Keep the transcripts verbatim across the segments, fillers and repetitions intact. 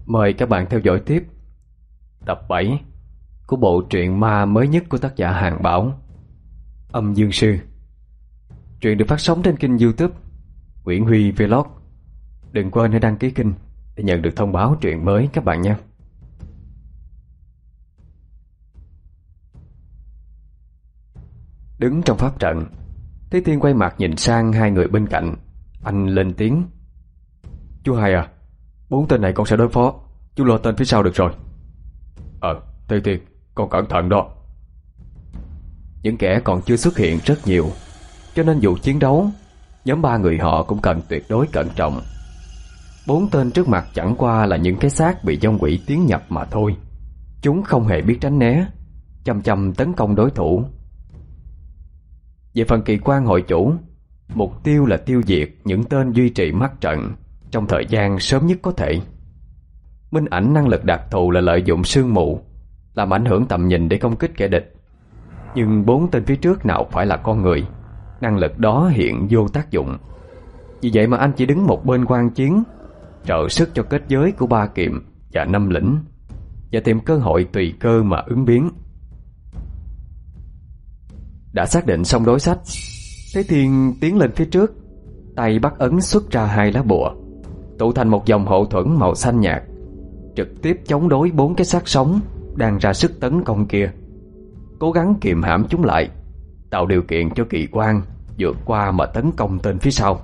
Mời các bạn theo dõi tiếp tập bảy của bộ truyện ma mới nhất của tác giả Hàng Bảo, Âm Dương Sư. Truyện được phát sóng trên kênh YouTube Nguyễn Huy Vlog. Đừng quên hãy đăng ký kênh để nhận được thông báo truyện mới các bạn nhé. Đứng trong pháp trận, Thế Thiên quay mặt nhìn sang hai người bên cạnh. Anh lên tiếng: "Chú Hai à, bốn tên này con sẽ đối phó, chú lo tên phía sau được rồi." "Ờ, Thế Thiên, con cẩn thận đó." Những kẻ còn chưa xuất hiện rất nhiều, cho nên dù chiến đấu, nhóm ba người họ cũng cần tuyệt đối cẩn trọng. Bốn tên trước mặt chẳng qua là những cái xác bị vong quỷ tiến nhập mà thôi. Chúng không hề biết tránh né, chăm chăm tấn công đối thủ. Về phần Kỳ Quan hội chủ, mục tiêu là tiêu diệt những tên duy trì mắt trận trong thời gian sớm nhất có thể. Minh Ảnh năng lực đặc thù là lợi dụng sương mù làm ảnh hưởng tầm nhìn để công kích kẻ địch. Nhưng bốn tên phía trước nào phải là con người, năng lực đó hiện vô tác dụng. Vì vậy mà anh chỉ đứng một bên quan chiến, trợ sức cho kết giới của Ba Kiệm và Năm Lĩnh, và tìm cơ hội tùy cơ mà ứng biến. Đã xác định xong đối sách, Thế Thiên tiến lên phía trước, tay bắt ấn xuất ra hai lá bùa, tụ thành một dòng hộ thuẫn màu xanh nhạt, trực tiếp chống đối bốn cái xác sống đang ra sức tấn công kia, cố gắng kiềm hãm chúng lại, tạo điều kiện cho Kỳ Quan vượt qua mà tấn công tên phía sau.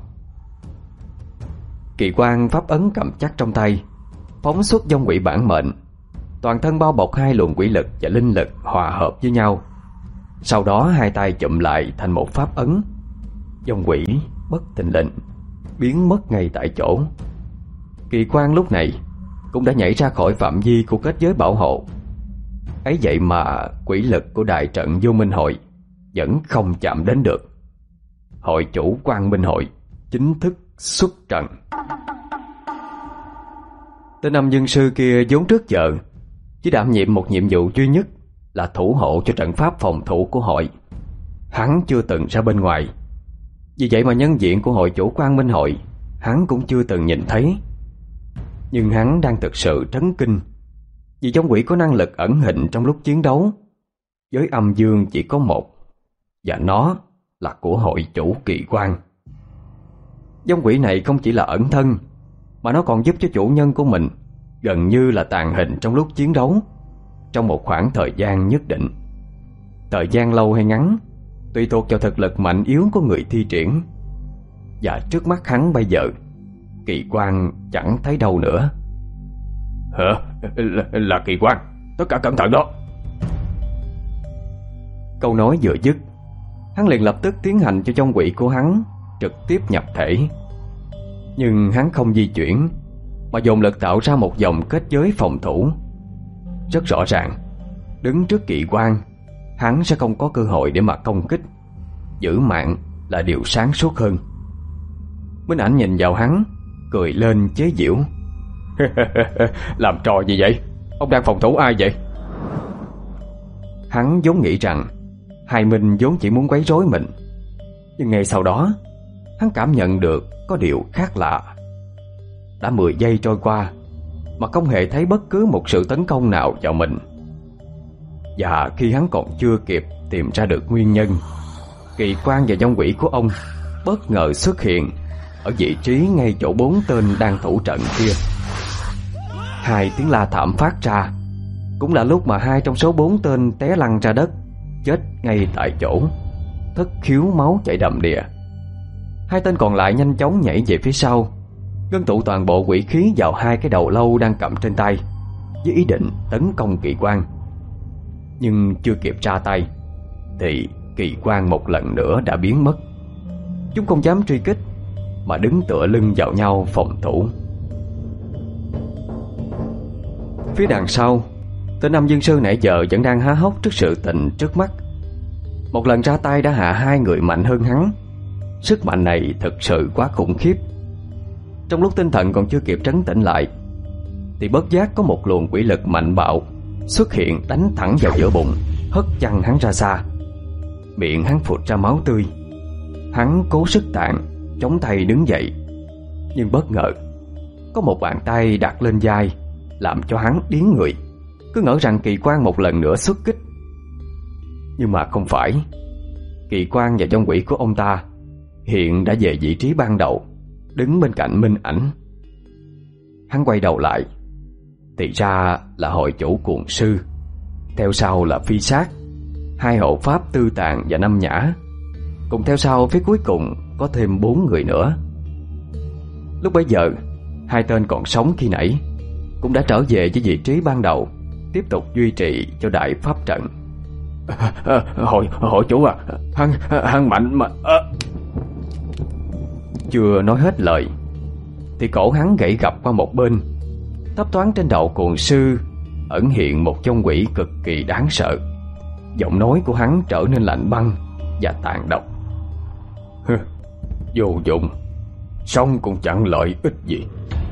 Kỳ Quan pháp ấn cầm chắc trong tay, phóng xuất vong quỷ bản mệnh, toàn thân bao bọc hai luồng quỷ lực và linh lực hòa hợp với nhau. Sau đó hai tay chụm lại thành một pháp ấn, vong quỷ bất thình lình biến mất ngay tại chỗ. Kỳ Quan lúc này cũng đã nhảy ra khỏi phạm vi của kết giới bảo hộ. Ấy vậy mà quỷ lực của đại trận Vô Minh Hội vẫn không chạm đến được. Hội chủ Quang Minh Hội chính thức xuất trận. Tên Âm Dương Sư kia vốn trước giờ chỉ đảm nhiệm một nhiệm vụ duy nhất là thủ hộ cho trận pháp phòng thủ của hội. Hắn chưa từng ra bên ngoài, vì vậy mà nhân diện của hội chủ Quang Minh Hội hắn cũng chưa từng nhìn thấy. Nhưng hắn đang thực sự trấn kinh, vì vong quỷ có năng lực ẩn hình trong lúc chiến đấu. Với âm dương chỉ có một, và nó là của hội chủ Kỳ Quan. Vong quỷ này không chỉ là ẩn thân, mà nó còn giúp cho chủ nhân của mình gần như là tàng hình trong lúc chiến đấu, trong một khoảng thời gian nhất định. Thời gian lâu hay ngắn tùy thuộc vào thực lực mạnh yếu của người thi triển. Và trước mắt hắn bây giờ, Kỳ Quan chẳng thấy đâu nữa. "Hả? Là, là Kỳ Quan, tất cả cẩn thận đó." Câu nói vừa dứt, hắn liền lập tức tiến hành cho vong quỷ của hắn trực tiếp nhập thể. Nhưng hắn không di chuyển, mà dồn lực tạo ra một dòng kết giới phòng thủ. Rất rõ ràng, đứng trước Kỳ Quan, hắn sẽ không có cơ hội để mà công kích. Giữ mạng là điều sáng suốt hơn. Minh Ảnh nhìn vào hắn, cười lên chế giễu. "Làm trò gì vậy? Ông đang phòng thủ ai vậy?" Hắn vốn nghĩ rằng Hai Minh vốn chỉ muốn quấy rối mình, nhưng ngay sau đó hắn cảm nhận được có điều khác lạ. Đã mười giây trôi qua mà không hề thấy bất cứ một sự tấn công nào vào mình. Và khi hắn còn chưa kịp tìm ra được nguyên nhân, Kỳ Quan và vong quỷ của ông bất ngờ xuất hiện ở vị trí ngay chỗ bốn tên đang thủ trận kia. Hai tiếng la thảm phát ra, cũng là lúc mà hai trong số bốn tên té lăn ra đất, chết ngay tại chỗ, thất khiếu máu chảy đầm đìa. Hai tên còn lại nhanh chóng nhảy về phía sau, ngưng tụ toàn bộ quỷ khí vào hai cái đầu lâu đang cầm trên tay, với ý định tấn công Kỳ Quan. Nhưng chưa kịp ra tay thì Kỳ Quan một lần nữa đã biến mất. Chúng không dám truy kích, mà đứng tựa lưng vào nhau phòng thủ. Phía đằng sau, tên Âm Dương Sư nãy giờ vẫn đang há hốc trước sự tình trước mắt. Một lần ra tay đã hạ hai người mạnh hơn hắn. Sức mạnh này thực sự quá khủng khiếp. Trong lúc tinh thần còn chưa kịp trấn tĩnh lại, thì bất giác có một luồng quỷ lực mạnh bạo xuất hiện, đánh thẳng vào giữa bụng, hất văng hắn ra xa. Miệng hắn phụt ra máu tươi. Hắn cố sức tạng, chống tay đứng dậy, nhưng bất ngờ có một bàn tay đặt lên vai, làm cho hắn điếng người, cứ ngỡ rằng Kỳ Quan một lần nữa xuất kích. Nhưng mà không phải. Kỳ Quan và vong quỷ của ông ta hiện đã về vị trí ban đầu, đứng bên cạnh Minh Ảnh. Hắn quay đầu lại, thì ra là hội chủ Cuồng Sư, theo sau là Phi Sát, hai hộ pháp Tư Tàn và Năm Nhã, cùng theo sau phía cuối cùng có thêm bốn người nữa. Lúc bấy giờ, hai tên còn sống khi nãy cũng đã trở về với vị trí ban đầu, tiếp tục duy trì cho đại pháp trận. À, à, hội hội chủ à, hắn hắn mạnh mà. À. Chưa nói hết lời thì cổ hắn gãy gập qua một bên. Thấp thoáng trên đầu Cuồng Sư ẩn hiện một vong quỷ cực kỳ đáng sợ. Giọng nói của hắn trở nên lạnh băng và tàn độc. Vô dụng, sống cũng chẳng lợi ích gì.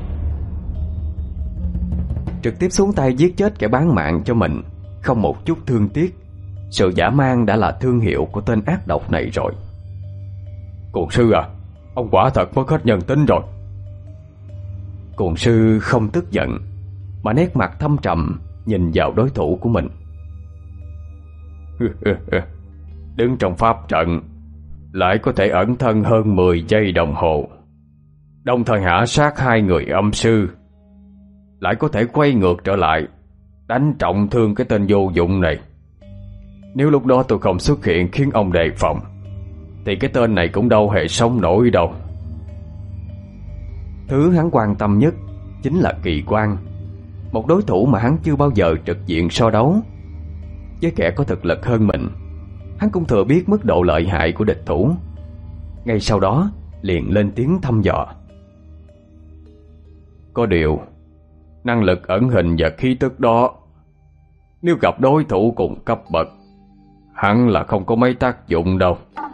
Trực tiếp xuống tay giết chết kẻ bán mạng cho mình, không một chút thương tiếc. Sự dã man đã là thương hiệu của tên ác độc này rồi. Cuồng Sư à, ông quả thật mất hết nhân tính rồi. Cuồng Sư không tức giận, mà nét mặt thâm trầm nhìn vào đối thủ của mình. Đứng trong pháp trận lại có thể ẩn thân hơn mười giây đồng hồ, đồng thời hạ sát hai người âm sư, lại có thể quay ngược trở lại đánh trọng thương cái tên vô dụng này. Nếu lúc đó tôi không xuất hiện khiến ông đề phòng, thì cái tên này cũng đâu hề sống nổi đâu. Thứ hắn quan tâm nhất chính là Kỳ Quan, một đối thủ mà hắn chưa bao giờ trực diện so đấu. Với kẻ có thực lực hơn mình, hắn cũng thừa biết mức độ lợi hại của địch thủ. Ngay sau đó liền lên tiếng thăm dò. Có điều, năng lực ẩn hình và khí tức đó, nếu gặp đối thủ cùng cấp bậc, hẳn là không có mấy tác dụng đâu.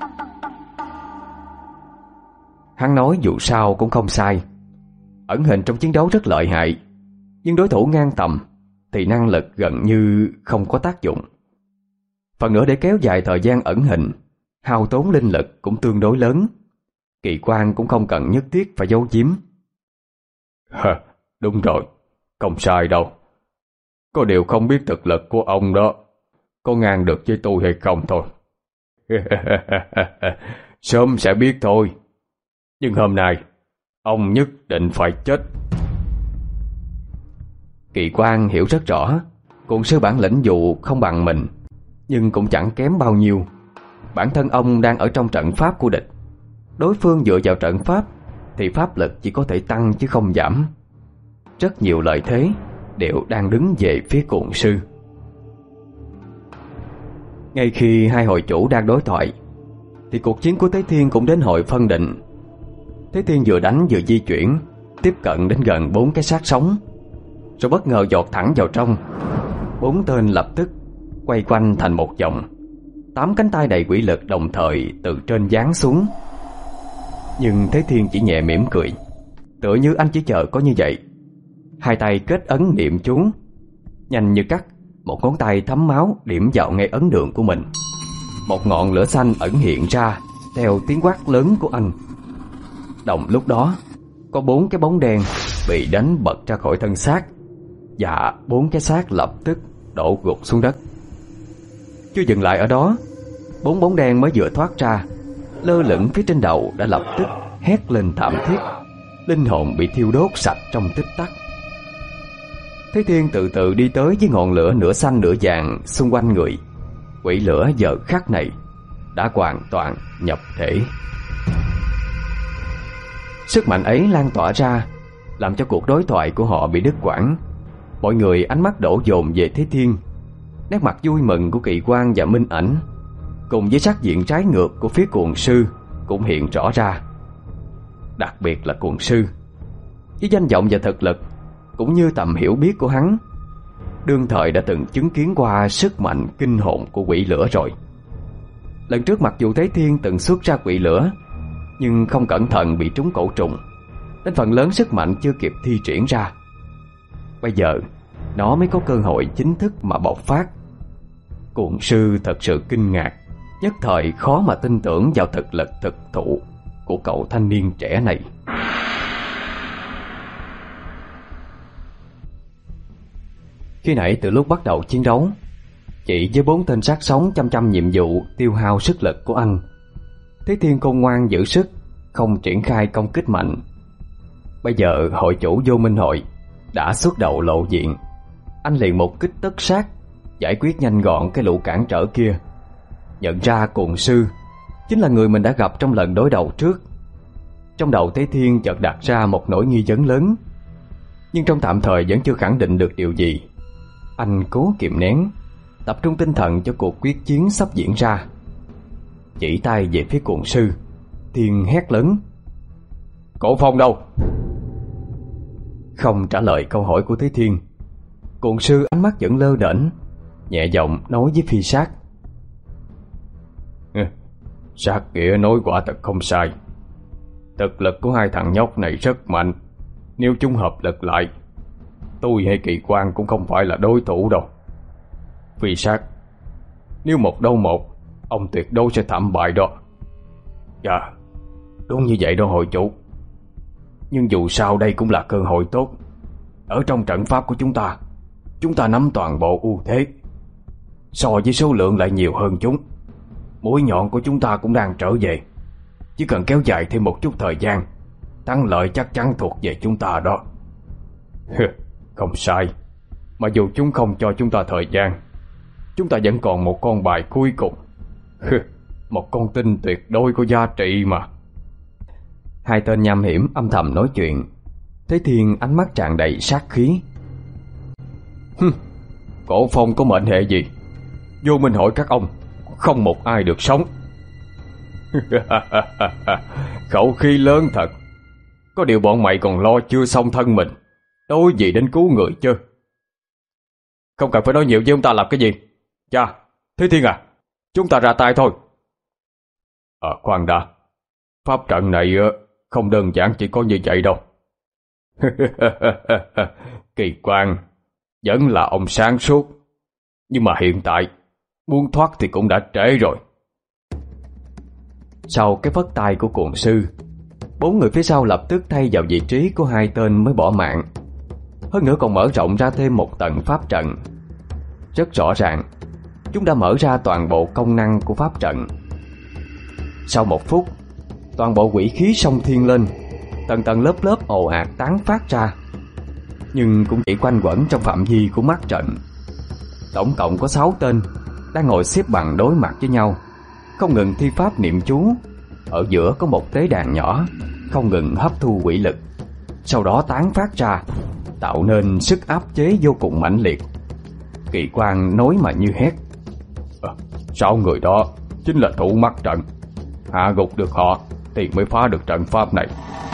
Hắn nói dù sao cũng không sai. Ẩn hình trong chiến đấu rất lợi hại, nhưng đối thủ ngang tầm thì năng lực gần như không có tác dụng. Phần nữa để kéo dài thời gian ẩn hình, hao tốn linh lực cũng tương đối lớn. Kỳ Quan cũng không cần nhất thiết phải giấu giếm. Hả, đúng rồi, không sai đâu. Có điều không biết thực lực của ông đó có ngang được với tôi hay không thôi. Sớm sẽ biết thôi. Nhưng hôm nay ông nhất định phải chết. Kỳ Quan hiểu rất rõ, Cuồng Sư bản lĩnh dù không bằng mình, nhưng cũng chẳng kém bao nhiêu. Bản thân ông đang ở trong trận pháp của địch. Đối phương dựa vào trận pháp thì pháp lực chỉ có thể tăng chứ không giảm. Rất nhiều lợi thế đều đang đứng về phía Cuồng Sư. Ngay khi hai hội chủ đang đối thoại thì cuộc chiến của Thế Thiên cũng đến hồi phân định. Thế Thiên vừa đánh vừa di chuyển, tiếp cận đến gần bốn cái xác sống, rồi bất ngờ giọt thẳng vào trong. Bốn tên lập tức quay quanh thành một vòng. Tám cánh tay đầy quỷ lực đồng thời từ trên giáng xuống. Nhưng Thế Thiên chỉ nhẹ mỉm cười, tựa như anh chỉ chờ có như vậy. Hai tay kết ấn niệm chú, nhanh như cắt, một ngón tay thấm máu điểm vào ngay ấn đường của mình. Một ngọn lửa xanh ẩn hiện ra theo tiếng quát lớn của anh. Đồng lúc đó, có bốn cái bóng đen bị đánh bật ra khỏi thân xác, và bốn cái xác lập tức đổ gục xuống đất. Chưa dừng lại ở đó, bốn bóng đen mới vừa thoát ra, lơ lửng phía trên đầu đã lập tức hét lên thảm thiết. Linh hồn bị thiêu đốt sạch trong tích tắc. Thế Thiên từ từ đi tới với ngọn lửa nửa xanh nửa vàng xung quanh người. Quỷ lửa giờ khắc này đã hoàn toàn nhập thể. Sức mạnh ấy lan tỏa ra, làm cho cuộc đối thoại của họ bị đứt quãng. Mọi người ánh mắt đổ dồn về Thế Thiên. Nét mặt vui mừng của Kỳ Quan và Minh Ảnh cùng với sắc diện trái ngược của phía Cuồng Sư cũng hiện rõ ra. Đặc biệt là Cuồng Sư, với danh vọng và thực lực cũng như tầm hiểu biết của hắn, đương thời đã từng chứng kiến qua sức mạnh kinh hồn của quỷ lửa rồi. Lần trước mặc dù Thế Thiên từng xuất ra quỷ lửa, nhưng không cẩn thận bị trúng cổ trùng, nên phần lớn sức mạnh chưa kịp thi triển ra. Bây giờ nó mới có cơ hội chính thức mà bộc phát. Cuồng Sư thật sự kinh ngạc, nhất thời khó mà tin tưởng vào thực lực thực thụ của cậu thanh niên trẻ này. Khi nãy từ lúc bắt đầu chiến đấu, chỉ với bốn tên sát sống chăm chăm nhiệm vụ tiêu hao sức lực của anh, Thế Thiên khôn ngoan giữ sức, không triển khai công kích mạnh. Bây giờ hội chủ Vô Minh Hội đã xuất đầu lộ diện, anh liền một kích tất sát, giải quyết nhanh gọn cái lũ cản trở kia. Nhận ra Cuồng Sư chính là người mình đã gặp trong lần đối đầu trước. Trong đầu Thế Thiên chợt đặt ra một nỗi nghi vấn lớn, nhưng trong tạm thời vẫn chưa khẳng định được điều gì. Anh cố kiềm nén, tập trung tinh thần cho cuộc quyết chiến sắp diễn ra. Chỉ tay về phía Cuồng Sư, Thiên hét lớn: "Cổ Phong đâu?" Không trả lời câu hỏi của Thế Thiên, Cuồng Sư ánh mắt vẫn lơ đễnh, nhẹ giọng nói với Phi Sát: "Sát Nghĩa nói quả thật không sai. Thực lực của hai thằng nhóc này rất mạnh. Nếu chúng hợp lực lại, tôi hay Kỳ Quang cũng không phải là đối thủ đâu. Phi Sát, nếu một đấu một, ông tuyệt đối sẽ thảm bại đó." "Dạ, đúng như vậy đó hội chủ. Nhưng dù sao đây cũng là cơ hội tốt. Ở trong trận pháp của chúng ta, chúng ta nắm toàn bộ ưu thế. So với số lượng lại nhiều hơn chúng. Mũi nhọn của chúng ta cũng đang trở về. Chỉ cần kéo dài thêm một chút thời gian, thắng lợi chắc chắn thuộc về chúng ta đó." "Không sai. Mà dù chúng không cho chúng ta thời gian, chúng ta vẫn còn một con bài cuối cùng. Một con tinh tuyệt đối có giá trị mà." Hai tên nham hiểm âm thầm nói chuyện. Thế Thiên ánh mắt tràn đầy sát khí: "Cổ Phong có mệnh hệ gì? Vô Minh Hội các ông không một ai được sống." "Khẩu khí lớn thật. Có điều bọn mày còn lo chưa xong thân mình, đối gì đến cứu người chứ." "Không cần phải nói nhiều với ông ta làm cái gì. Cha, Thế Thiên à, chúng ta ra tay thôi." "Ờ khoan đã. Pháp trận này không đơn giản chỉ có như vậy đâu." "Kỳ Quang vẫn là ông sáng suốt, nhưng mà hiện tại muốn thoát thì cũng đã trễ rồi." Sau cái phất tay của Cuồng Sư, bốn người phía sau lập tức thay vào vị trí của hai tên mới bỏ mạng. Hơn nữa còn mở rộng ra thêm một tầng pháp trận. Rất rõ ràng, chúng đã mở ra toàn bộ công năng của pháp trận. Sau một phút, toàn bộ quỷ khí xông thiên lên, tầng tầng lớp lớp ồ ạt tán phát ra, nhưng cũng chỉ quanh quẩn trong phạm vi của mắt trận. Tổng cộng có sáu tên đang ngồi xếp bằng đối mặt với nhau, không ngừng thi pháp niệm chú. Ở giữa có một tế đàn nhỏ không ngừng hấp thu quỷ lực, sau đó tán phát ra, tạo nên sức áp chế vô cùng mãnh liệt. Kỳ Quang nói mà như hét: à, "Sáu người đó chính là thủ mắt trận. Hạ gục được họ thì mới phá được trận pháp này."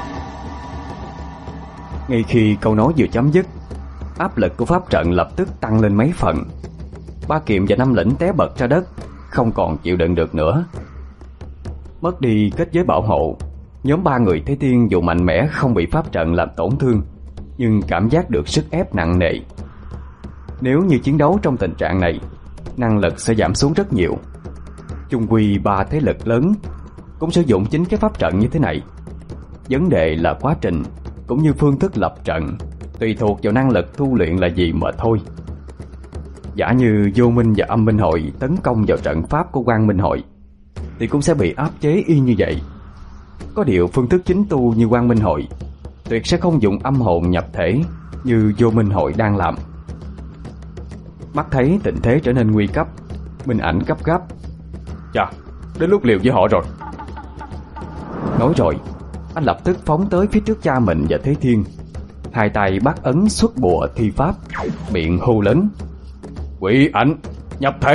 Ngay khi câu nói vừa chấm dứt, áp lực của pháp trận lập tức tăng lên mấy phần. Ba Kiệm và Năm Lĩnh té bật ra đất, không còn chịu đựng được nữa. Mất đi kết giới bảo hộ, nhóm ba người Thế Thiên dù mạnh mẽ không bị pháp trận làm tổn thương, nhưng cảm giác được sức ép nặng nề. Nếu như chiến đấu trong tình trạng này, năng lực sẽ giảm xuống rất nhiều. Chung quy ba thế lực lớn cũng sử dụng chính cái pháp trận như thế này. Vấn đề là quá trình cũng như phương thức lập trận tùy thuộc vào năng lực tu luyện là gì mà thôi. Giả như Vô Minh và Âm Minh Hội tấn công vào trận pháp của Quang Minh Hội thì cũng sẽ bị áp chế y như vậy. Có điều phương thức chính tu như Quang Minh Hội tuyệt sẽ không dùng âm hồn nhập thể như Vô Minh Hội đang làm. Mắt thấy tình thế trở nên nguy cấp, Minh Ảnh gấp gáp: "Chà, đến lúc liều với họ rồi." Nói rồi, anh lập tức phóng tới phía trước cha mình và Thế Thiên, hai tay bắt ấn xuất bùa thi pháp, miệng hô lớn: "Quỷ ảnh nhập thể!"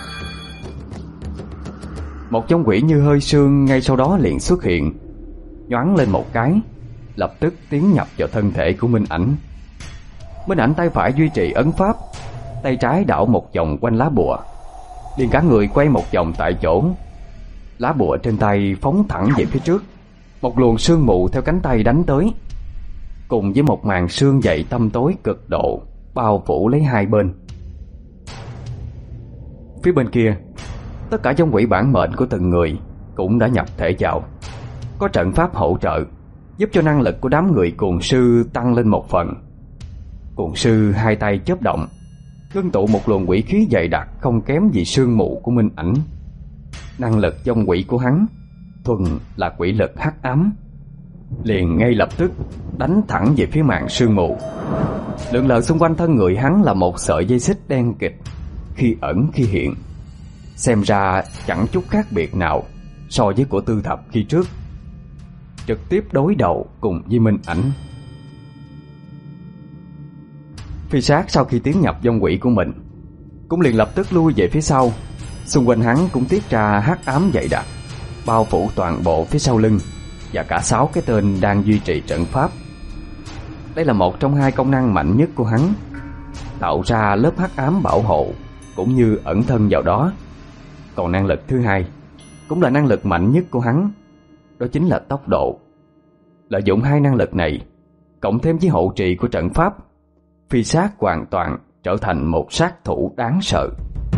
Một trong quỷ như hơi sương ngay sau đó liền xuất hiện, nhoáng lên một cái, lập tức tiến nhập vào thân thể của Minh Ảnh. Minh Ảnh tay phải duy trì ấn pháp, tay trái đảo một vòng quanh lá bùa, liền cả người quay một vòng tại chỗ. Lá bùa trên tay phóng thẳng về phía trước, một luồng sương mù theo cánh tay đánh tới, cùng với một màn sương dày tăm tối cực độ bao phủ lấy hai bên. Phía bên kia, tất cả trong quỷ bản mệnh của từng người cũng đã nhập thể vào. Có trận pháp hỗ trợ, giúp cho năng lực của đám người Cuồng Sư tăng lên một phần. Cuồng Sư hai tay chớp động, ngưng tụ một luồng quỷ khí dày đặc không kém gì sương mù của Minh Ảnh. Năng lực vong quỷ của hắn thuần là quỷ lực hắc ám, liền ngay lập tức đánh thẳng về phía màn sương mù. Lượn lờ xung quanh thân người hắn là một sợi dây xích đen kịt, khi ẩn khi hiện, xem ra chẳng chút khác biệt nào so với của Tư Thập khi trước, trực tiếp đối đầu cùng với Minh Ảnh. Phi Sát sau khi tiến nhập vong quỷ của mình cũng liền lập tức lui về phía sau. Xung quanh hắn cũng tiết ra hắc ám dày đặc, bao phủ toàn bộ phía sau lưng và cả sáu cái tên đang duy trì trận pháp. Đây là một trong hai công năng mạnh nhất của hắn, tạo ra lớp hắc ám bảo hộ cũng như ẩn thân vào đó. Còn năng lực thứ hai, cũng là năng lực mạnh nhất của hắn, đó chính là tốc độ. Lợi dụng hai năng lực này cộng thêm với hộ trì của trận pháp, Phi Sát hoàn toàn trở thành một sát thủ đáng sợ.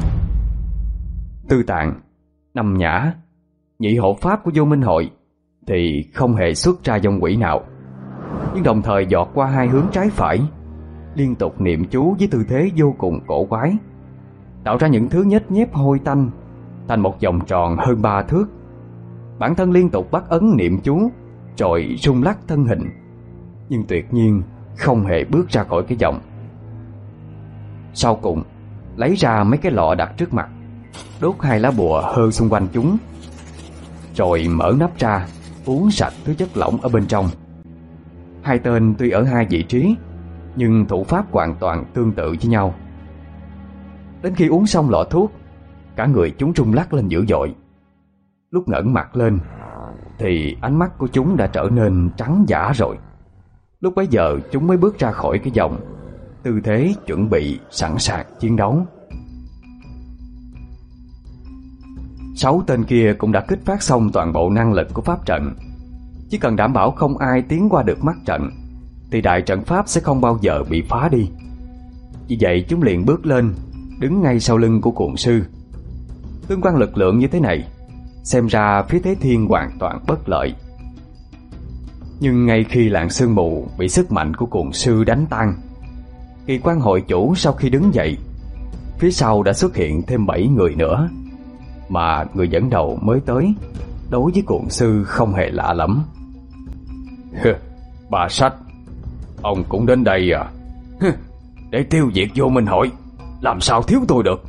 Tư Tạng, Năm Nhã, nhị hộ pháp của Vô Minh Hội thì không hề xuất ra vong quỷ nào, nhưng đồng thời dọt qua hai hướng trái phải, liên tục niệm chú với tư thế vô cùng cổ quái, tạo ra những thứ nhếch nhép hôi tanh thành một vòng tròn hơn ba thước. Bản thân liên tục bắt ấn niệm chú rồi rung lắc thân hình, nhưng tuyệt nhiên không hề bước ra khỏi cái vòng. Sau cùng lấy ra mấy cái lọ đặt trước mặt, đốt hai lá bùa hơ xung quanh chúng, rồi mở nắp ra uống sạch thứ chất lỏng ở bên trong. Hai tên tuy ở hai vị trí, nhưng thủ pháp hoàn toàn tương tự với nhau. Đến khi uống xong lọ thuốc, cả người chúng rung lắc lên dữ dội. Lúc ngẩng mặt lên thì ánh mắt của chúng đã trở nên trắng dã rồi. Lúc bấy giờ chúng mới bước ra khỏi cái vòng, tư thế chuẩn bị sẵn sàng chiến đấu. Sáu tên kia cũng đã kích phát xong toàn bộ năng lực của pháp trận. Chỉ cần đảm bảo không ai tiến qua được mắt trận thì đại trận pháp sẽ không bao giờ bị phá đi. Vì vậy chúng liền bước lên, đứng ngay sau lưng của cuồng sư. Tương quan lực lượng như thế này, xem ra phía Thế Thiên hoàn toàn bất lợi. Nhưng ngay khi làn sương mù bị sức mạnh của cuồng sư đánh tan, Kỳ Quan hội chủ sau khi đứng dậy, phía sau đã xuất hiện thêm bảy người nữa, mà người dẫn đầu mới tới đối với cuồng sư không hề lạ lắm. Bà Sách, ông cũng đến đây à? Để tiêu diệt Vô Minh Hội, làm sao thiếu tôi được?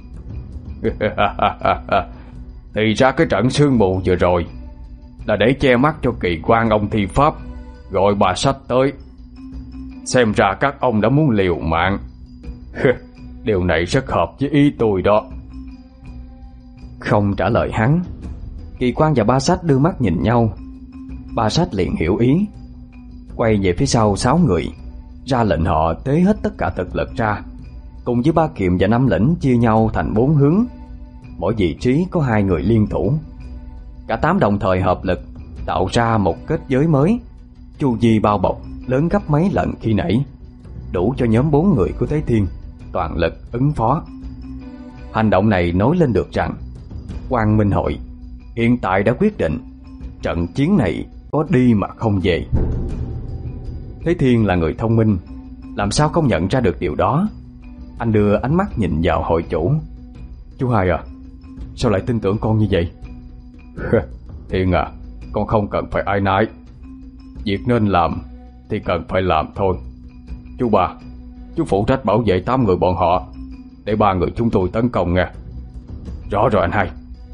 Thì ra cái trận sương mù vừa rồi là để che mắt cho Kỳ Quan ông thi pháp, gọi bà Sách tới. Xem ra các ông đã muốn liều mạng. Điều này rất hợp với ý tôi đó. Không trả lời hắn, Kỳ Quan và Ba Sách đưa mắt nhìn nhau. Ba Sách liền hiểu ý, quay về phía sau sáu người, ra lệnh họ tế hết tất cả thực lực ra, cùng với Ba Kiệm và Năm Lĩnh chia nhau thành bốn hướng, mỗi vị trí có hai người liên thủ. Cả tám đồng thời hợp lực tạo ra một kết giới mới, chu vi bao bọc lớn gấp mấy lần khi nãy, đủ cho nhóm bốn người của Thế Thiên toàn lực ứng phó. Hành động này nói lên được rằng Quang Minh Hội hiện tại đã quyết định trận chiến này có đi mà không về. Thế Thiên là người thông minh, làm sao không nhận ra được điều đó. Anh đưa ánh mắt nhìn vào hội chủ. Chú Hai à, sao lại tin tưởng con như vậy? Thiên à, con không cần phải ai nái. Việc nên làm thì cần phải làm thôi. Chú Ba, chú phụ trách bảo vệ tám người bọn họ, để ba người chúng tôi tấn công nghe. Rõ rồi anh Hai.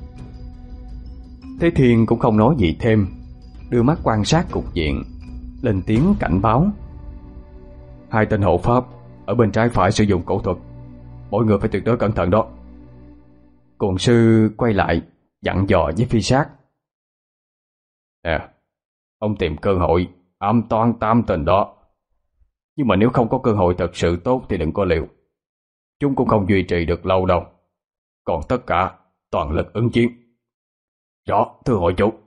Thế Thiên cũng không nói gì thêm, đưa mắt quan sát cục diện, lên tiếng cảnh báo. Hai tên hộ pháp ở bên trái phải sử dụng cổ thuật, mỗi người phải tuyệt đối cẩn thận đó. Cuồng sư quay lại dặn dò với Phi Sát. Nè, ông tìm cơ hội ám toán tám tên đó, nhưng mà nếu không có cơ hội thật sự tốt thì đừng có liều. Chúng cũng không duy trì được lâu đâu. Còn tất cả toàn lực ứng chiến. Rõ, thưa hội chủ.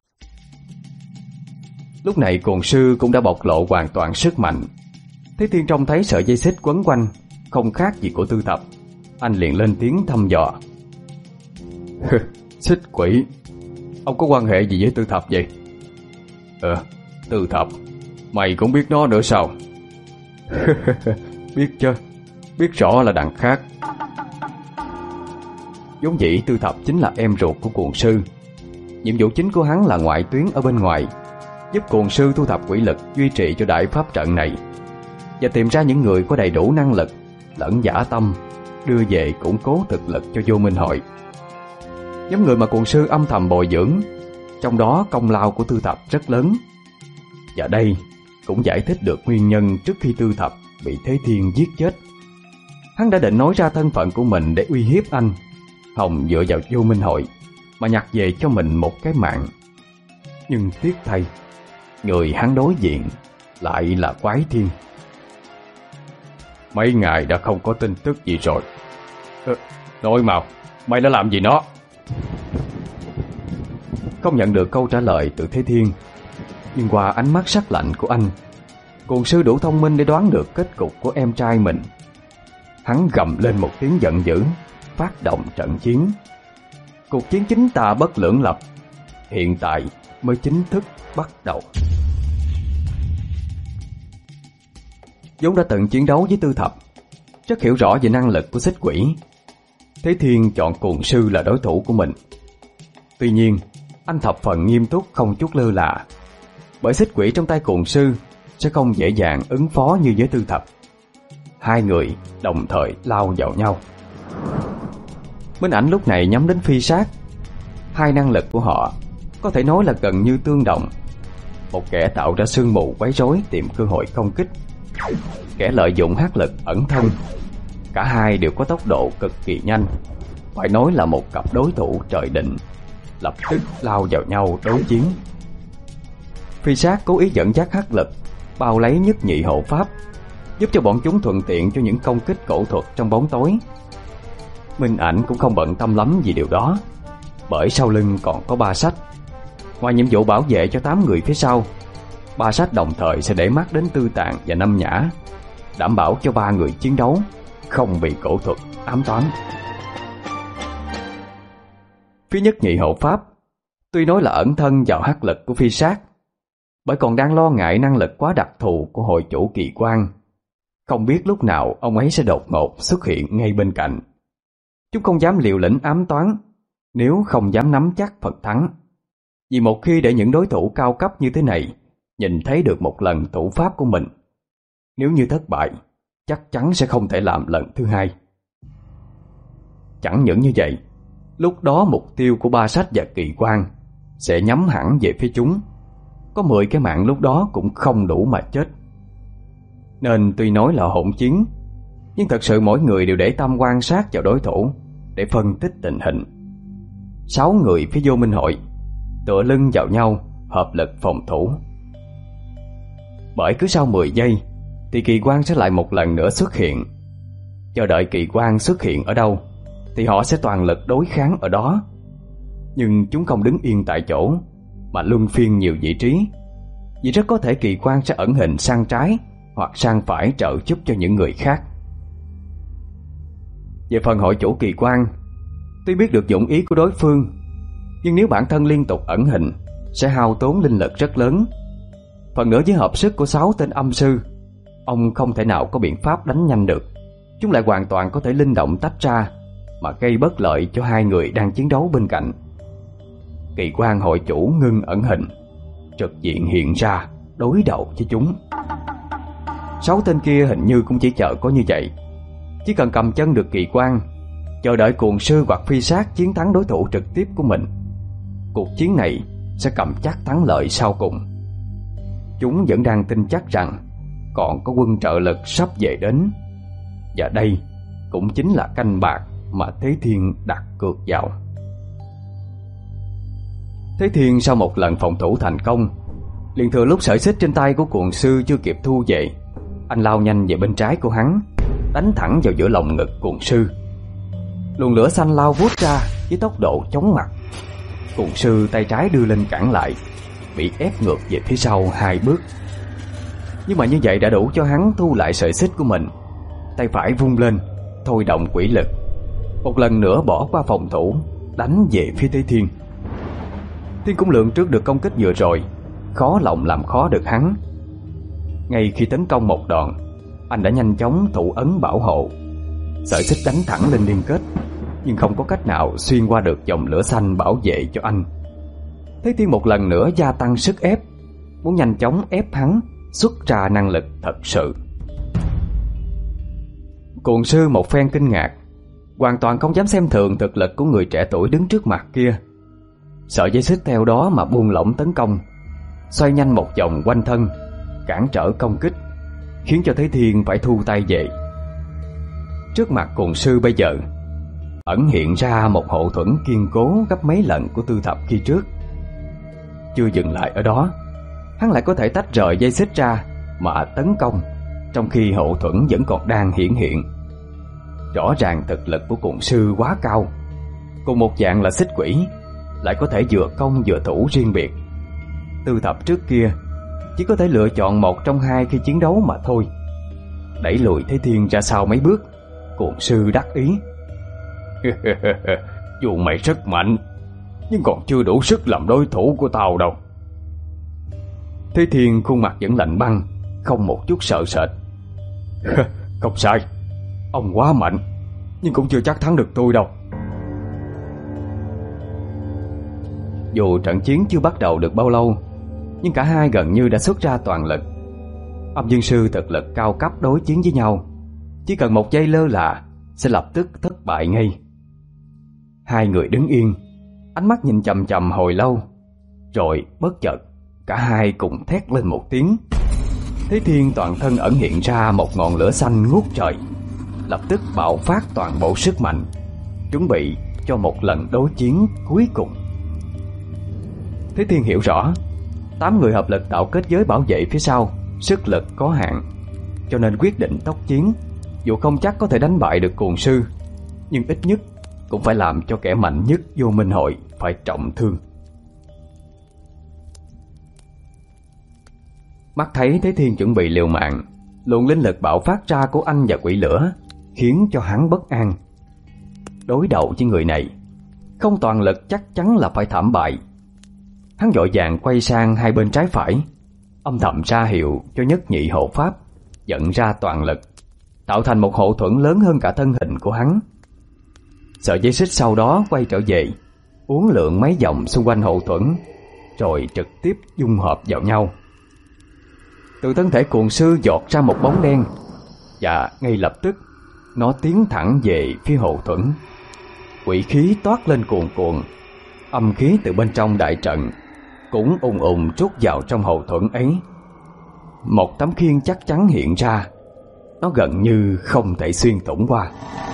Lúc này cuồng sư cũng đã bộc lộ hoàn toàn sức mạnh. Thế Thiên trông thấy sợi dây xích quấn quanh không khác gì của Tư Thập, anh liền lên tiếng thăm dò. Xích quỷ, ông có quan hệ gì với Tư Thập vậy? Ờ, Tư Thập, mày cũng biết nó nữa sao? Biết chứ, biết rõ là đằng khác. Vốn dĩ Tư Thập chính là em ruột của cuồng sư. Nhiệm vụ chính của hắn là ngoại tuyến ở bên ngoài, giúp cuồng sư thu thập quỷ lực duy trì cho đại pháp trận này, và tìm ra những người có đầy đủ năng lực lẫn dã tâm đưa về củng cố thực lực cho Vô Minh Hội. Nhóm người mà cuồng sư âm thầm bồi dưỡng, trong đó công lao của Tư Thập rất lớn. Và đây cũng giải thích được nguyên nhân trước khi Tư Thập bị Thế Thiên giết chết. Hắn đã định nói ra thân phận của mình để uy hiếp anh Hồng dựa vào Vô Minh Hội mà nhặt về cho mình một cái mạng. Nhưng tiếc thay, người hắn đối diện lại là Quái Thiên. Mấy ngày đã không có tin tức gì rồi. ờ, Nói mau, mày đã làm gì nó? Không nhận được câu trả lời từ Thế Thiên, nhưng qua ánh mắt sắc lạnh của anh, cuồng sư đủ thông minh để đoán được kết cục của em trai mình. Hắn gầm lên một tiếng giận dữ, phát động trận chiến. Cuộc chiến chính tà bất lưỡng lập hiện tại mới chính thức bắt đầu. vốn đã từng chiến đấu với Tư Thập, rất hiểu rõ về năng lực của xích quỷ. Thế Thiên chọn cuồng sư là đối thủ của mình. Tuy nhiên, anh thập phần nghiêm túc không chút lơ là, bởi xích quỷ trong tay cuồng sư sẽ không dễ dàng ứng phó như với Tư Thập. Hai người đồng thời lao vào nhau. Minh Ảnh lúc này nhắm đến Phi Sát. Hai năng lực của họ có thể nói là gần như tương đồng. Một kẻ tạo ra sương mù quấy rối tìm cơ hội công kích, kẻ lợi dụng hắc lực ẩn thân. Cả hai đều có tốc độ cực kỳ nhanh, phải nói là một cặp đối thủ trời định. Lập tức lao vào nhau đối chiến. Phi Sát cố ý dẫn dắt hắc lực bao lấy nhất nhị hộ pháp, giúp cho bọn chúng thuận tiện cho những công kích cổ thuật trong bóng tối. Minh Ảnh cũng không bận tâm lắm vì điều đó, bởi sau lưng còn có Ba Sách. Ngoài nhiệm vụ bảo vệ cho tám người phía sau, Ba Sách đồng thời sẽ để mắt đến Tư Tạng và Năm Nhã, đảm bảo cho ba người chiến đấu không bị cổ thuật ám toán. Phía nhất nhị hộ pháp tuy nói là ẩn thân vào hắc lực của Phi Sát, bởi còn đang lo ngại năng lực quá đặc thù của hội chủ Kỳ Quan. Không biết lúc nào ông ấy sẽ đột ngột xuất hiện ngay bên cạnh. Chúng không dám liều lĩnh ám toán, nếu không dám nắm chắc phần thắng. Vì một khi để những đối thủ cao cấp như thế này nhìn thấy được một lần thủ pháp của mình, nếu như thất bại, chắc chắn sẽ không thể làm lần thứ hai. Chẳng những như vậy, lúc đó mục tiêu của Ba Sách và Kỳ Quan sẽ nhắm hẳn về phía chúng. Có mười cái mạng lúc đó cũng không đủ mà chết. Nên tuy nói là hỗn chiến, nhưng thật sự mỗi người đều để tâm quan sát vào đối thủ để phân tích tình hình. Sáu người phía Vô Minh Hội tựa lưng vào nhau, hợp lực phòng thủ. Bởi cứ sau mười giây thì Kỳ Quan sẽ lại một lần nữa xuất hiện. Chờ đợi Kỳ Quan xuất hiện ở đâu thì họ sẽ toàn lực đối kháng ở đó. Nhưng chúng không đứng yên tại chỗ, mà luân phiên nhiều vị trí, vì rất có thể Kỳ Quan sẽ ẩn hình sang trái hoặc sang phải trợ giúp cho những người khác. Về phần hội chủ Kỳ Quan, tuy biết được dụng ý của đối phương, nhưng nếu bản thân liên tục ẩn hình sẽ hao tốn linh lực rất lớn. Phần nữa với hợp sức của sáu tên âm sư, ông không thể nào có biện pháp đánh nhanh được. Chúng lại hoàn toàn có thể linh động tách ra, mà gây bất lợi cho hai người đang chiến đấu bên cạnh. Kỳ Quan hội chủ ngưng ẩn hình, trực diện hiện ra đối đầu với chúng. Sáu tên kia hình như cũng chỉ chờ có như vậy. Chỉ cần cầm chân được Kỳ Quan, chờ đợi cuồng sư hoặc Phi Sát chiến thắng đối thủ trực tiếp của mình, cuộc chiến này sẽ cầm chắc thắng lợi sau cùng. Chúng vẫn đang tin chắc rằng còn có quân trợ lực sắp về đến, và đây cũng chính là canh bạc mà Thế Thiên đặt cược vào. Thế Thiên sau một lần phòng thủ thành công, liền thừa lúc sợi xích trên tay của cuồng sư chưa kịp thu về, anh lao nhanh về bên trái của hắn, đánh thẳng vào giữa lồng ngực cuồng sư. Luồng lửa xanh lao vút ra với tốc độ chóng mặt. Cuồng sư tay trái đưa lên cản lại, bị ép ngược về phía sau hai bước. Nhưng mà như vậy đã đủ cho hắn thu lại sợi xích của mình. Tay phải vung lên, thôi động quỷ lực, một lần nữa bỏ qua phòng thủ, đánh về phía Thế Thiên. Thiên cũng lượng trước được công kích vừa rồi, khó lòng làm khó được hắn. Ngay khi tấn công một đòn, anh đã nhanh chóng thủ ấn bảo hộ, Sợi xích đánh thẳng lên liên kết, nhưng không có cách nào xuyên qua được dòng lửa xanh bảo vệ cho anh. Thế Thiên một lần nữa gia tăng sức ép, muốn nhanh chóng ép hắn xuất ra năng lực thật sự. Cuồng sư một phen kinh ngạc, hoàn toàn không dám xem thường thực lực của người trẻ tuổi đứng trước mặt kia. Sợi dây xích theo đó mà buông lỏng tấn công, xoay nhanh một vòng quanh thân, cản trở công kích, khiến cho Thế Thiên phải thu tay về. Trước mặt cuồng sư bây giờ ẩn hiện ra một hộ thuẫn kiên cố gấp mấy lần của Tư Thập khi trước. Chưa dừng lại ở đó, hắn lại có thể tách rời dây xích ra mà tấn công, trong khi hộ thuẫn vẫn còn đang hiển hiện. Rõ ràng thực lực của cuồng sư quá cao, cùng một dạng là xích quỷ, lại có thể vừa công vừa thủ riêng biệt. Tư Thập trước kia chỉ có thể lựa chọn một trong hai khi chiến đấu mà thôi. Đẩy lùi Thế Thiên ra sau mấy bước, cuồng sư đắc ý. Dù mày rất mạnh, nhưng còn chưa đủ sức làm đối thủ của tao đâu. Thế Thiên khuôn mặt vẫn lạnh băng, không một chút sợ sệt. Không sai, ông quá mạnh, nhưng cũng chưa chắc thắng được tôi đâu. Dù trận chiến chưa bắt đầu được bao lâu, nhưng cả hai gần như đã xuất ra toàn lực. Âm Dương Sư thực lực cao cấp đối chiến với nhau, chỉ cần một giây lơ là sẽ lập tức thất bại ngay. Hai người đứng yên, ánh mắt nhìn chằm chằm hồi lâu, rồi bất chợt cả hai cùng thét lên một tiếng. Thế Thiên toàn thân ẩn hiện ra một ngọn lửa xanh ngút trời, lập tức bạo phát toàn bộ sức mạnh, chuẩn bị cho một lần đối chiến cuối cùng. Thế Thiên hiểu rõ, tám người hợp lực tạo kết giới bảo vệ phía sau, sức lực có hạn, cho nên quyết định tốc chiến. Dù không chắc có thể đánh bại được cuồng sư, nhưng ít nhất cũng phải làm cho kẻ mạnh nhất vô minh hội phải trọng thương. Mắt thấy Thế Thiên chuẩn bị liều mạng, luồng linh lực bạo phát ra của anh và quỷ lửa khiến cho hắn bất an. Đối đầu với người này, không toàn lực chắc chắn là phải thảm bại. Hắn vội vàng quay sang hai bên trái phải, âm thầm ra hiệu cho nhất nhị hộ pháp dẫn ra toàn lực, tạo thành một hộ thuẫn lớn hơn cả thân hình của hắn. Sợi dây xích sau đó quay trở về, uốn lượn mấy vòng xung quanh hộ thuẫn, rồi trực tiếp dung hợp vào nhau. Từ thân thể cuồng sư giọt ra một bóng đen, và ngay lập tức nó tiến thẳng về phía hộ thuẫn. Quỷ khí toát lên cuồn cuộn, âm khí từ bên trong đại trận cũng ùng ùng trút vào trong hộ thuẫn ấy. Một tấm khiên chắc chắn hiện ra, nó gần như không thể xuyên thủng qua.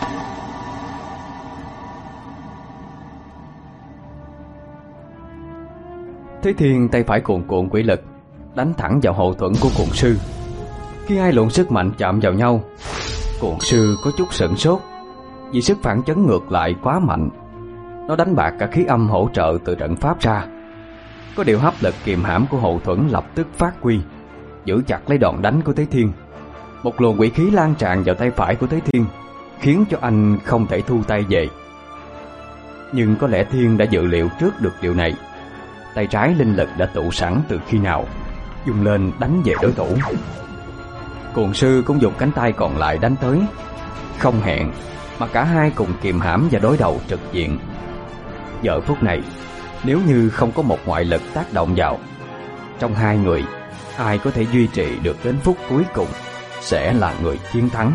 Thế Thiên tay phải cuồn cuộn quỷ lực đánh thẳng vào hộ thuẫn của cuồng sư. Khi hai luồng sức mạnh chạm vào nhau, cuồng sư có chút sửng sốt, vì sức phản chấn ngược lại quá mạnh. Nó đánh bạc cả khí âm hỗ trợ từ trận pháp ra. Có điều hấp lực kiềm hãm của hộ thuẫn lập tức phát huy, giữ chặt lấy đòn đánh của Thế Thiên. Một luồng quỷ khí lan tràn vào tay phải của Thế Thiên, khiến cho anh không thể thu tay về. Nhưng có lẽ Thiên đã dự liệu trước được điều này. Tay trái linh lực đã tụ sẵn từ khi nào, dùng lên đánh về đối thủ. Cuồng sư cũng dùng cánh tay còn lại đánh tới, không hẹn mà cả hai cùng kìm hãm và đối đầu trực diện. Giờ phút này, nếu như không có một ngoại lực tác động vào, trong hai người, ai có thể duy trì được đến phút cuối cùng sẽ là người chiến thắng.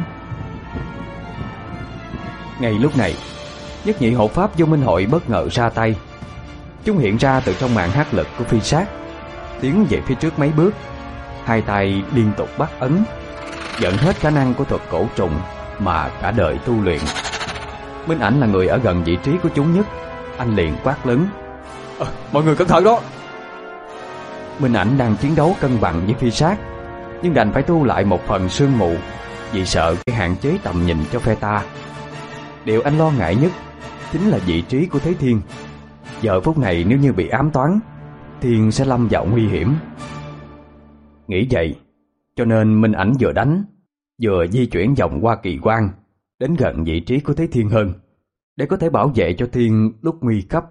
Ngay lúc này, nhất nhị hộ pháp vô minh hội bất ngờ ra tay. Chúng hiện ra từ trong màn hắc lực của phi sát, tiến về phía trước mấy bước, hai tay liên tục bắt ấn, dẫn hết khả năng của thuật cổ trùng mà cả đời tu luyện. Minh Ảnh là người ở gần vị trí của chúng nhất, anh liền quát lớn: à, mọi người cẩn thận đó! Minh Ảnh đang chiến đấu cân bằng với phi sát, nhưng đành phải tu lại một phần sương mù, vì sợ gây hạn chế tầm nhìn cho phe ta. Điều anh lo ngại nhất chính là vị trí của Thế Thiên. Giờ phút này nếu như bị ám toán, Thiên sẽ lâm vào nguy hiểm. Nghĩ vậy, cho nên Minh Ảnh vừa đánh, vừa di chuyển vòng qua kỳ quan, đến gần vị trí của Thế Thiên hơn, để có thể bảo vệ cho Thiên lúc nguy cấp.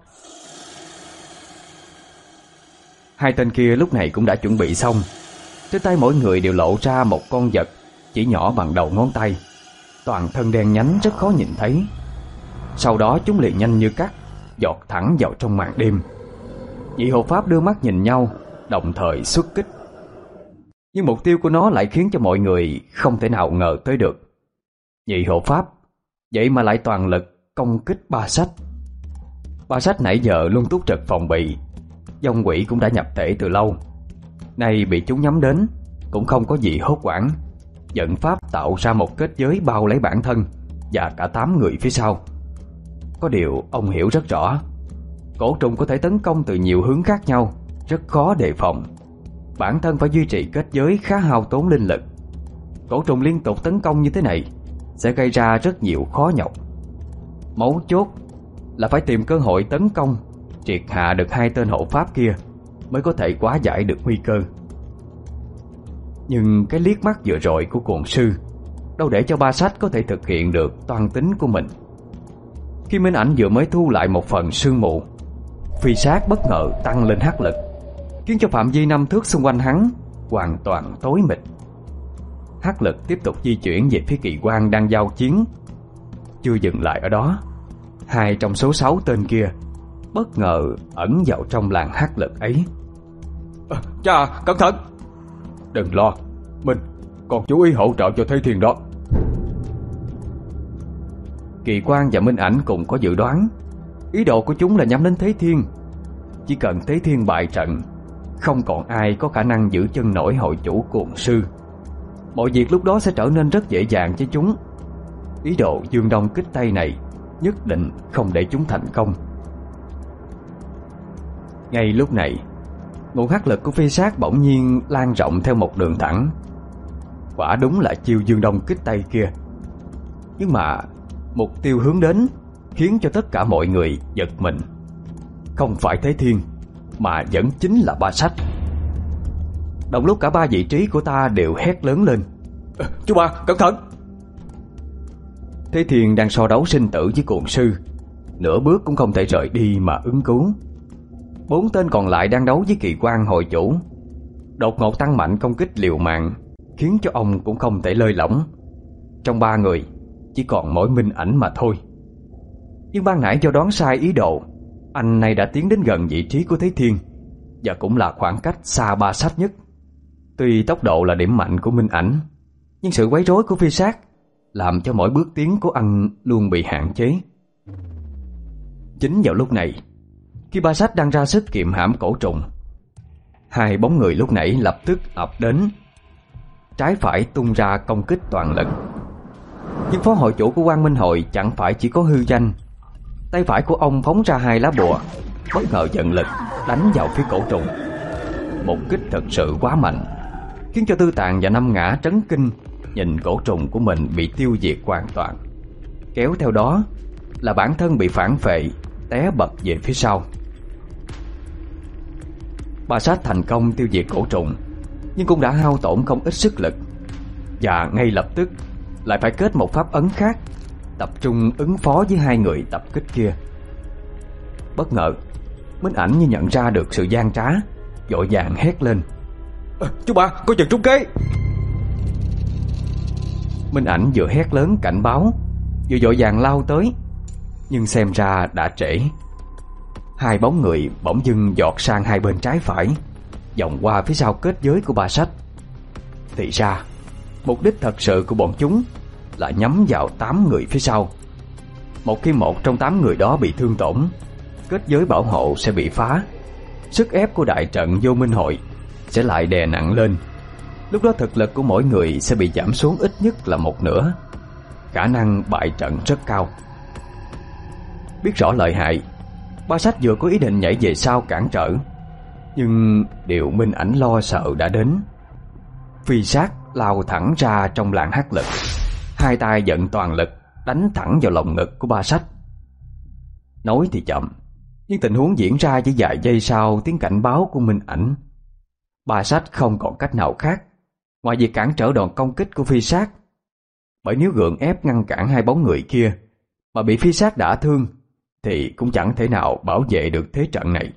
Hai tên kia lúc này cũng đã chuẩn bị xong. Trên tay mỗi người đều lộ ra một con vật chỉ nhỏ bằng đầu ngón tay. toàn thân đen nhánh rất khó nhìn thấy. Sau đó chúng liền nhanh như cắt giọt thẳng vào trong màn đêm. Nhị hộ pháp đưa mắt nhìn nhau, đồng thời xuất kích. Nhưng mục tiêu của nó lại khiến cho mọi người không thể nào ngờ tới được. Nhị hộ pháp vậy mà lại toàn lực công kích Ba Sách. Ba Sách nãy giờ luôn túc trực phòng bị, vong quỷ cũng đã nhập thể từ lâu. Nay bị chúng nhắm đến cũng không có gì hốt hoảng, dẫn pháp tạo ra một kết giới bao lấy bản thân và cả tám người phía sau. Có điều ông hiểu rất rõ, cổ trùng có thể tấn công từ nhiều hướng khác nhau, rất khó đề phòng. Bản thân phải duy trì kết giới khá hao tốn linh lực. Cổ trùng liên tục tấn công như thế này sẽ gây ra rất nhiều khó nhọc. Mấu chốt là phải tìm cơ hội tấn công, triệt hạ được hai tên hộ pháp kia mới có thể hóa giải được nguy cơ. Nhưng cái liếc mắt vừa rồi của cuồng sư đâu để cho Ba Sách có thể thực hiện được toan tính của mình. Khi Minh Ảnh vừa mới thu lại một phần sương mù, phi sát bất ngờ tăng lên hắc lực, khiến cho phạm vi năm thước xung quanh hắn hoàn toàn tối mịt. Hắc lực tiếp tục di chuyển về phía kỳ quan đang giao chiến. Chưa dừng lại ở đó, hai trong số sáu tên kia bất ngờ ẩn vào trong làn hắc lực ấy. À, cha, cẩn thận! Đừng lo, mình còn chú ý hỗ trợ cho Thế Thiên đó. Kỳ quan và Minh Ảnh cùng có dự đoán, ý đồ của chúng là nhắm đến Thế Thiên. Chỉ cần Thế Thiên bại trận, không còn ai có khả năng giữ chân nổi hội chủ cuồng sư. Mọi việc lúc đó sẽ trở nên rất dễ dàng cho chúng. Ý đồ dương đông kích tây này nhất định không để chúng thành công. Ngay lúc này, nguồn hắc lực của phi sát bỗng nhiên lan rộng theo một đường thẳng. Quả đúng là chiêu dương đông kích tây kia. Nhưng mà mục tiêu hướng đến khiến cho tất cả mọi người giật mình. Không phải Thế Thiên, mà vẫn chính là Ba Sách. Đồng lúc cả ba vị trí của ta đều hét lớn lên: à, chú ba, cẩn thận! Thế Thiên đang so đấu sinh tử với cuồng sư, nửa bước cũng không thể rời đi mà ứng cứu. Bốn tên còn lại đang đấu với kỳ quan hội chủ. Đột ngột tăng mạnh công kích liều mạng, khiến cho ông cũng không thể lơi lỏng. Trong ba người chỉ còn mỗi Minh Ảnh mà thôi. Nhưng ban nãy do đoán sai ý đồ, anh này đã tiến đến gần vị trí của Thế Thiên, và cũng là khoảng cách xa Ba Sách nhất. Tuy tốc độ là điểm mạnh của Minh Ảnh, nhưng sự quấy rối của phi sát làm cho mỗi bước tiến của anh luôn bị hạn chế. Chính vào lúc này, khi Ba Sách đang ra sức kiềm hãm cổ trùng, hai bóng người lúc nãy lập tức ập đến, trái phải tung ra công kích toàn lực. Nhưng phó hội chủ của Quang Minh Hội chẳng phải chỉ có hư danh. Tay phải của ông phóng ra hai lá bùa, bất ngờ vận lực đánh vào phía cổ trùng. Một kích thật sự quá mạnh, khiến cho Tư Tàng và Năm Ngã trấn kinh, nhìn cổ trùng của mình bị tiêu diệt hoàn toàn. Kéo theo đó là bản thân bị phản phệ, té bật về phía sau. Ba Sách thành công tiêu diệt cổ trùng, nhưng cũng đã hao tổn không ít sức lực, và ngay lập tức lại phải kết một pháp ấn khác, tập trung ứng phó với hai người tập kích kia. Bất ngờ, Minh Ảnh như nhận ra được sự gian trá, vội vàng hét lên: à, chú ba, coi chừng trúng kế! Minh Ảnh vừa hét lớn cảnh báo, vừa vội vàng lao tới, nhưng xem ra đã trễ. Hai bóng người bỗng dưng giọt sang hai bên trái phải, vòng qua phía sau kết giới của Ba Sách. Thì ra, mục đích thật sự của bọn chúng là nhắm vào tám người phía sau. Một khi một trong tám người đó bị thương tổn, kết giới bảo hộ sẽ bị phá, sức ép của đại trận Vô Minh Hội sẽ lại đè nặng lên. Lúc đó thực lực của mỗi người sẽ bị giảm xuống ít nhất là một nửa, khả năng bại trận rất cao. Biết rõ lợi hại, Ba Sách vừa có ý định nhảy về sau cản trở, nhưng điều Minh Ảnh lo sợ đã đến. Phi sát lao thẳng ra trong làn hắc lực, hai tay vận toàn lực đánh thẳng vào lồng ngực của Ba Sách. Nói thì chậm, nhưng tình huống diễn ra chỉ vài giây sau tiếng cảnh báo của Minh Ảnh. Ba Sách không còn cách nào khác ngoài việc cản trở đòn công kích của phi sát. Bởi nếu gượng ép ngăn cản hai bóng người kia mà bị phi sát đả thương, thì cũng chẳng thể nào bảo vệ được thế trận này.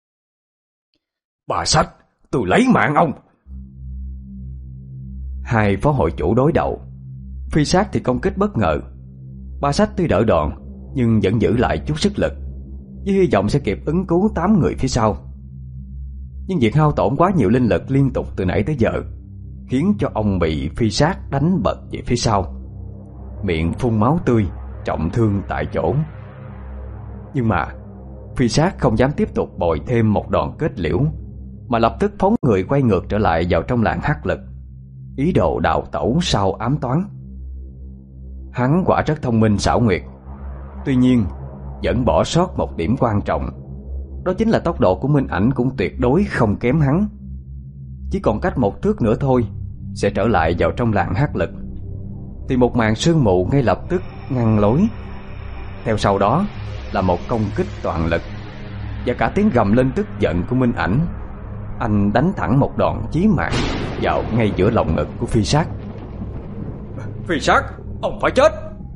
Ba Sách, tôi lấy mạng ông! Hai phó hội chủ đối đầu, Phi sát thì công kích bất ngờ. Ba Sách tuy đỡ đòn nhưng vẫn giữ lại chút sức lực, với hy vọng sẽ kịp ứng cứu tám người phía sau. Nhưng việc hao tổn quá nhiều linh lực liên tục từ nãy tới giờ khiến cho ông bị phi sát đánh bật về phía sau, miệng phun máu tươi, trọng thương tại chỗ. Nhưng mà phi sát không dám tiếp tục bồi thêm một đòn kết liễu, mà lập tức phóng người quay ngược trở lại vào trong làng hắc lực, ý đồ đào tẩu sau ám toán. Hắn quả rất thông minh xảo quyệt, tuy nhiên vẫn bỏ sót một điểm quan trọng, đó chính là tốc độ của Minh Ảnh cũng tuyệt đối không kém hắn. Chỉ còn cách một thước nữa thôi sẽ trở lại vào trong làng hắc lực, thì một màn sương mù ngay lập tức ngăn lối. Theo sau đó là một công kích toàn lực và cả tiếng gầm lên tức giận của Minh Ảnh. Anh đánh thẳng một đòn chí mạng vào ngay giữa lồng ngực của phi sát. Phi sát, ông phải chết!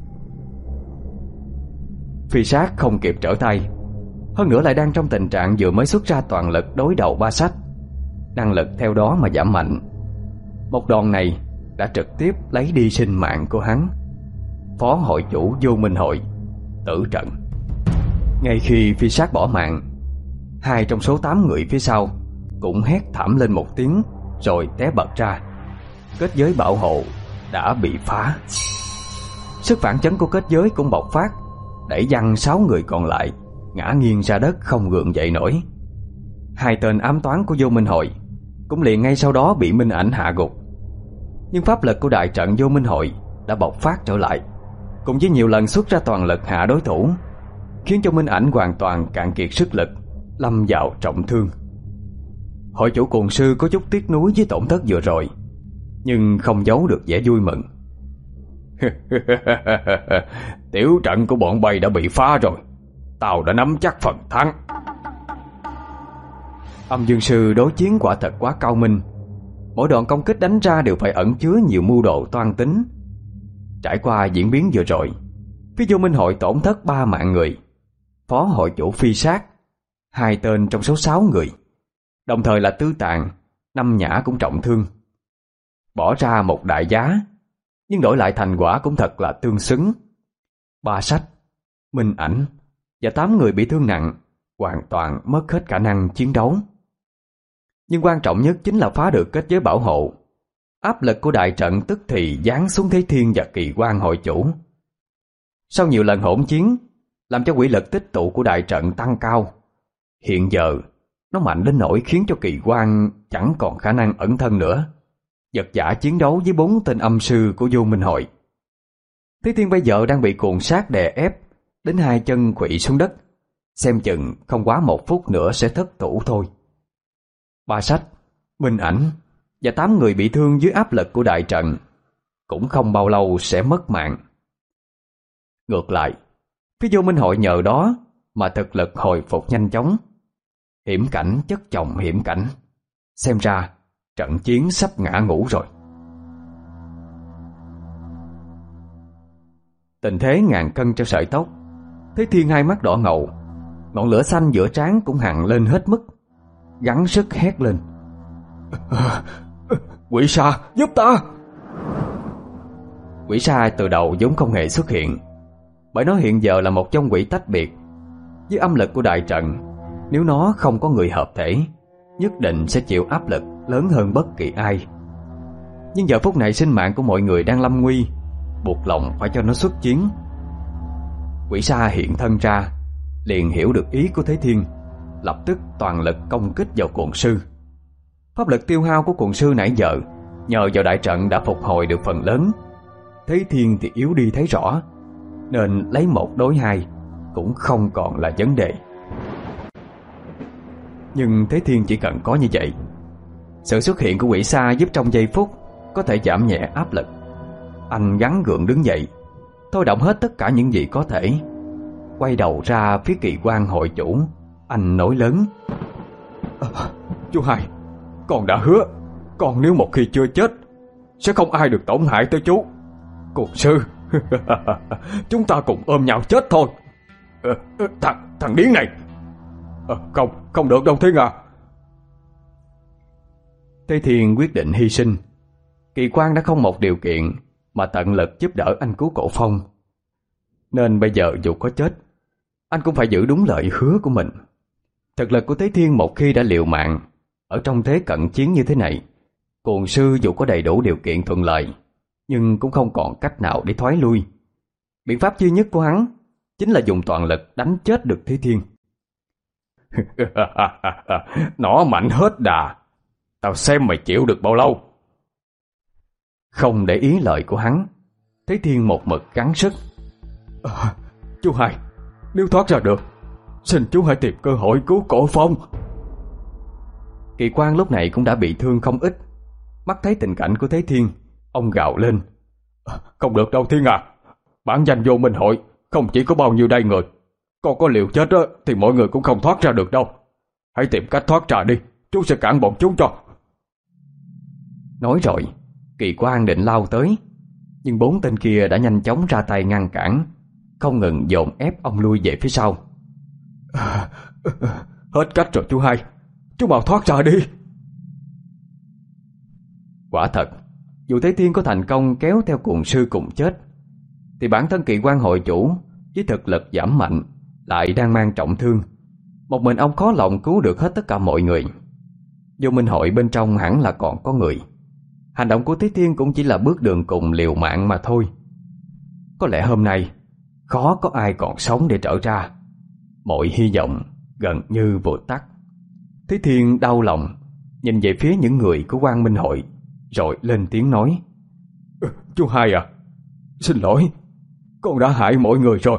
Phi sát không kịp trở tay, hơn nữa lại đang trong tình trạng vừa mới xuất ra toàn lực đối đầu Ba Sách, năng lực theo đó mà giảm mạnh. Một đòn này đã trực tiếp lấy đi sinh mạng của hắn. Phó hội chủ Vô Minh Hội tử trận. Ngay khi phi sát bỏ mạng, hai trong số tám người phía sau cũng hét thảm lên một tiếng rồi té bật ra. Kết giới bảo hộ đã bị phá. Sức phản chấn của kết giới cũng bộc phát, đẩy văng sáu người còn lại ngã nghiêng ra đất không gượng dậy nổi. Hai tên ám toán của Vô Minh Hội cũng liền ngay sau đó bị Minh Ảnh hạ gục. Nhưng pháp lực của đại trận Vô Minh Hội đã bộc phát trở lại, cùng với nhiều lần xuất ra toàn lực hạ đối thủ, khiến cho Minh Ảnh hoàn toàn cạn kiệt sức lực, lâm vào trọng thương. Hội chủ Cuồng Sư có chút tiếc nuối với tổn thất vừa rồi, nhưng không giấu được vẻ vui mừng. Tiểu trận của bọn bay đã bị phá rồi, tao đã nắm chắc phần thắng. Âm Dương Sư đối chiến quả thật quá cao minh. Mỗi đoạn công kích đánh ra đều phải ẩn chứa nhiều mưu đồ toan tính. Trải qua diễn biến vừa rồi, phía Vô Minh Hội tổn thất ba mạng người, phó hội chủ phi sát hai tên trong số sáu người, đồng thời là Tư Tạng, Năm Nhã cũng trọng thương. Bỏ ra một đại giá, nhưng đổi lại thành quả cũng thật là tương xứng. Ba Sách, Minh Ảnh và tám người bị thương nặng hoàn toàn mất hết khả năng chiến đấu. Nhưng quan trọng nhất chính là phá được kết giới bảo hộ. Áp lực của đại trận tức thì giáng xuống Thế Thiên và Kỳ Quan hội chủ. Sau nhiều lần hỗn chiến, làm cho quỷ lực tích tụ của đại trận tăng cao. Hiện giờ nó mạnh đến nỗi khiến cho Kỳ Quan chẳng còn khả năng ẩn thân nữa, vật vã chiến đấu với bốn tên âm sư của Vô Minh Hội. Thế Thiên bây giờ đang bị cuồng sát đè ép đến hai chân khuỵu xuống đất, xem chừng không quá một phút nữa sẽ thất thủ thôi. Ba Sách, Minh Ảnh và tám người bị thương dưới áp lực của đại trận cũng không bao lâu sẽ mất mạng. Ngược lại, phía Vô Minh Hội nhờ đó mà thực lực hồi phục nhanh chóng. Hiểm cảnh chất chồng hiểm cảnh, xem ra trận chiến sắp ngã ngũ rồi. Tình thế ngàn cân treo sợi tóc. Thế Thiên hai mắt đỏ ngầu, ngọn lửa xanh giữa trán cũng hằn lên hết mức, gắng sức hét lên: Quỷ Sa, giúp ta! Quỷ Sa từ đầu vốn không hề xuất hiện, bởi nó hiện giờ là một trong quỷ tách biệt. Với âm lực của đại trận, nếu nó không có người hợp thể, nhất định sẽ chịu áp lực lớn hơn bất kỳ ai. Nhưng giờ phút này sinh mạng của mọi người đang lâm nguy, buộc lòng phải cho nó xuất chiến. Quỷ Sa hiện thân ra, liền hiểu được ý của Thế Thiên, lập tức toàn lực công kích vào Cuồng Sư. Pháp lực tiêu hao của Cuồng Sư nãy giờ nhờ vào đại trận đã phục hồi được phần lớn. Thế Thiên thì yếu đi thấy rõ, nên lấy một đối hai cũng không còn là vấn đề. Nhưng Thế Thiên chỉ cần có như vậy, sự xuất hiện của Quỷ Sa giúp trong giây phút có thể giảm nhẹ áp lực. Anh gắng gượng đứng dậy, thôi động hết tất cả những gì có thể, quay đầu ra phía Kỳ Quan hội chủ. Anh nói lớn: à, Chú hai, con đã hứa, con nếu một khi chưa chết sẽ không ai được tổn hại tới chú. Cuồng Sư, chúng ta cùng ôm nhau chết thôi. à, Thằng thằng điên này. à, Không, không được đâu Thiên à. Thế Thiên quyết định hy sinh. Kỳ Quan đã không một điều kiện mà tận lực giúp đỡ anh cứu Cổ Phong. Nên bây giờ dù có chết, anh cũng phải giữ đúng lời hứa của mình. Thực lực của Thế Thiên một khi đã liều mạng ở trong thế cận chiến như thế này, Cuồng Sư dù có đầy đủ điều kiện thuận lợi, nhưng cũng không còn cách nào để thoái lui. Biện pháp duy nhất của hắn chính là dùng toàn lực đánh chết được Thế Thiên. Nó mạnh hết đà, tao xem mày chịu được bao lâu. Không để ý lời của hắn, Thế Thiên một mực gắng sức. À, chú hai, nếu thoát ra được, xin chú hãy tìm cơ hội cứu Cổ Phong. Kỳ Quang lúc này cũng đã bị thương không ít. Mắt thấy tình cảnh của Thế Thiên, ông gào lên. À, không được đâu Thiên à, bản danh vô Minh Hội không chỉ có bao nhiêu đây người, còn có liều chết á, thì mọi người cũng không thoát ra được đâu. Hãy tìm cách thoát ra đi, chú sẽ cản bọn chúng cho. Nói rồi, Kỳ Quang định lao tới, nhưng bốn tên kia đã nhanh chóng ra tay ngăn cản, không ngừng dồn ép ông lui về phía sau. À, hết cách rồi chú hai, chú mau thoát ra đi. Quả thật, dù Thế Thiên có thành công kéo theo Cuồng Sư cùng chết, thì bản thân Kỳ Quang hội chủ với thực lực giảm mạnh lại đang mang trọng thương. Một mình ông khó lòng cứu được hết tất cả mọi người. Vô Minh Hội bên trong hẳn là còn có người. Hành động của Thế Thiên cũng chỉ là bước đường cùng liều mạng mà thôi. Có lẽ hôm nay khó có ai còn sống để trở ra. Mọi hy vọng gần như vụt tắt. Thế Thiên đau lòng nhìn về phía những người của Quang Minh Hội, rồi lên tiếng nói. Ừ, chú hai à, xin lỗi, con đã hại mọi người rồi.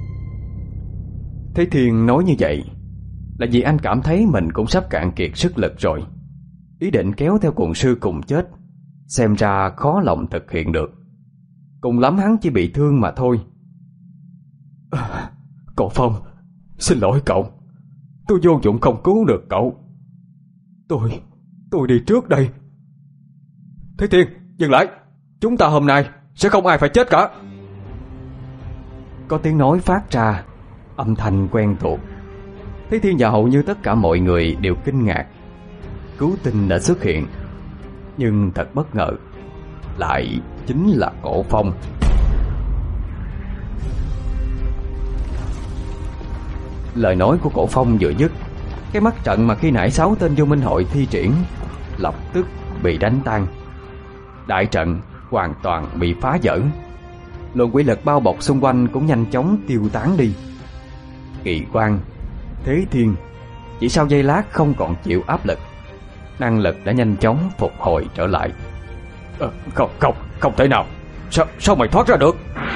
Thế Thiên nói như vậy là vì anh cảm thấy mình cũng sắp cạn kiệt sức lực rồi. Ý định kéo theo Cuồng Sư cùng chết xem ra khó lòng thực hiện được. Cùng lắm hắn chỉ bị thương mà thôi. À, cậu Phong, xin lỗi cậu, tôi vô dụng không cứu được cậu. Tôi, tôi đi trước đây. Thế Thiên, dừng lại, chúng ta hôm nay sẽ không ai phải chết cả. Có tiếng nói phát ra, âm thanh quen thuộc. Thế Thiên và hầu như tất cả mọi người đều kinh ngạc. Cứu tinh đã xuất hiện, nhưng thật bất ngờ, lại chính là Cổ Phong. Lời nói của Cổ Phong vừa dứt, cái mắt trận mà khi nãy sáu tên Vô Minh Hội thi triển lập tức bị đánh tan. Đại trận hoàn toàn bị phá vỡ. Luồng quỷ lực bao bọc xung quanh cũng nhanh chóng tiêu tán đi. Kỳ Quang, Thế Thiên chỉ sau giây lát không còn chịu áp lực, năng lực đã nhanh chóng phục hồi trở lại. À, không, không, không thể nào. Sao, sao mày thoát ra được?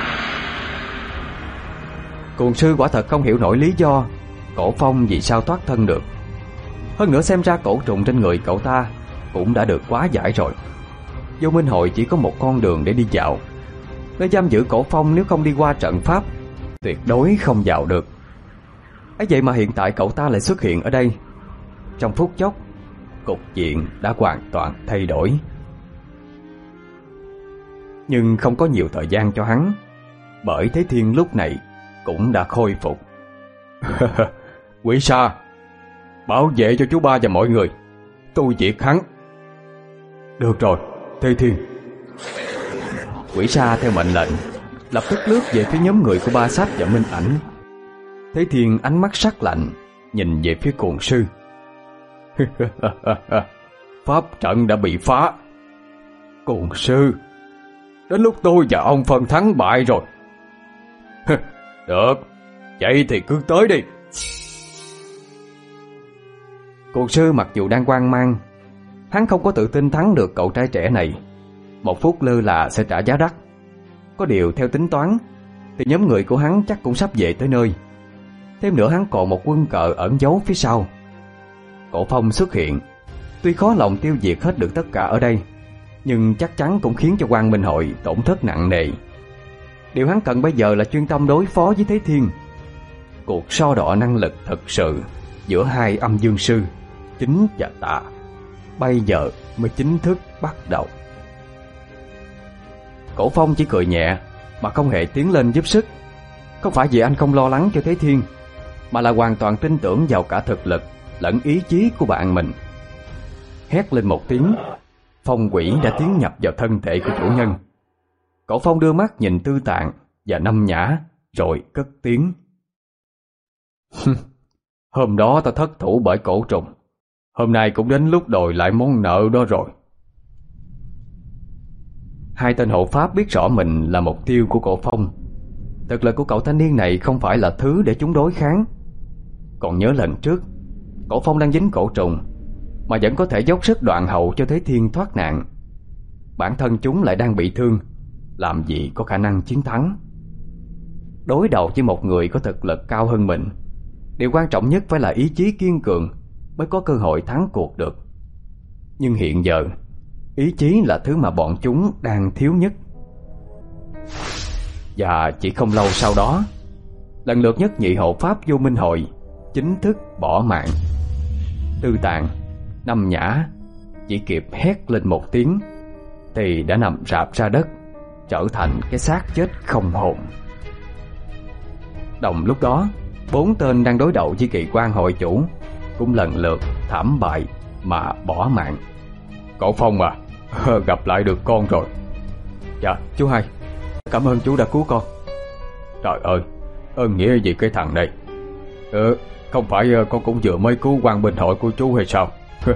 Cuồng Sư quả thật không hiểu nổi lý do Cổ Phong vì sao thoát thân được. Hơn nữa xem ra cổ trùng trên người cậu ta cũng đã được hóa giải rồi. Vô Minh Hội chỉ có một con đường để đi vào. Nơi giam giữ Cổ Phong nếu không đi qua trận pháp, tuyệt đối không vào được. ấy vậy mà hiện tại cậu ta lại xuất hiện ở đây. Trong phút chốc, cục diện đã hoàn toàn thay đổi. Nhưng không có nhiều thời gian cho hắn, bởi Thế Thiên lúc này cũng đã khôi phục. Quỷ Sa, bảo vệ cho chú ba và mọi người, tôi diệt hắn. Được rồi, Thế Thiên. Quỷ Sa theo mệnh lệnh lập tức lướt về phía nhóm người của Ba Sách và Minh Ảnh. Thế Thiên ánh mắt sắc lạnh nhìn về phía Cuồng Sư. Pháp trận đã bị phá. Cuồng Sư, đến lúc tôi và ông phân thắng bại rồi. Được, vậy thì cứ tới đi. Cuồng Sư mặc dù đang hoang mang, hắn không có tự tin thắng được cậu trai trẻ này. Một phút lơ là sẽ trả giá đắt. Có điều theo tính toán thì nhóm người của hắn chắc cũng sắp về tới nơi. Thêm nữa hắn còn một quân cờ ẩn giấu phía sau. Cổ Phong xuất hiện, tuy khó lòng tiêu diệt hết được tất cả ở đây, nhưng chắc chắn cũng khiến cho Quang Minh Hội tổn thất nặng nề. Điều hắn cần bây giờ là chuyên tâm đối phó với Thế Thiên. Cuộc so đọ năng lực thực sự giữa hai âm dương sư chính và tà bây giờ mới chính thức bắt đầu. Cổ Phong chỉ cười nhẹ mà không hề tiến lên giúp sức. Không phải vì anh không lo lắng cho Thế Thiên, mà là hoàn toàn tin tưởng vào cả thực lực lẫn ý chí của bạn mình. Hét lên một tiếng, phong quỷ đã tiến nhập vào thân thể của chủ nhân. Cổ Phong đưa mắt nhìn Tư Tạng và Năm Nhã, rồi cất tiếng. Hôm đó ta thất thủ bởi cổ trùng, hôm nay cũng đến lúc đòi lại món nợ đó rồi. Hai tên hộ pháp biết rõ mình là mục tiêu của Cổ Phong. Thực lực của cậu thanh niên này không phải là thứ để chúng đối kháng. Còn nhớ lần trước, Cổ Phong đang dính cổ trùng mà vẫn có thể dốc sức đoạn hậu cho Thế Thiên thoát nạn. Bản thân chúng lại đang bị thương, làm gì có khả năng chiến thắng. Đối đầu với một người có thực lực cao hơn mình, điều quan trọng nhất phải là ý chí kiên cường mới có cơ hội thắng cuộc được. Nhưng hiện giờ, ý chí là thứ mà bọn chúng đang thiếu nhất. Và chỉ không lâu sau đó, lần lượt nhất nhị hộ pháp Vô Minh Hội chính thức bỏ mạng. Tư Tạng, Năm Nhã chỉ kịp hét lên một tiếng thì đã nằm rạp ra đất, trở thành cái xác chết không hồn. Đồng lúc đó, bốn tên đang đối đầu với Kỳ Quan hội chủ cũng lần lượt thảm bại mà bỏ mạng. Cổ Phong à, gặp lại được con rồi. Dạ, chú hai, cảm ơn chú đã cứu con. Trời ơi, ơn nghĩa gì cái thằng này. Ừ, không phải con cũng vừa mới cứu Quang Minh hội của chú hay sao?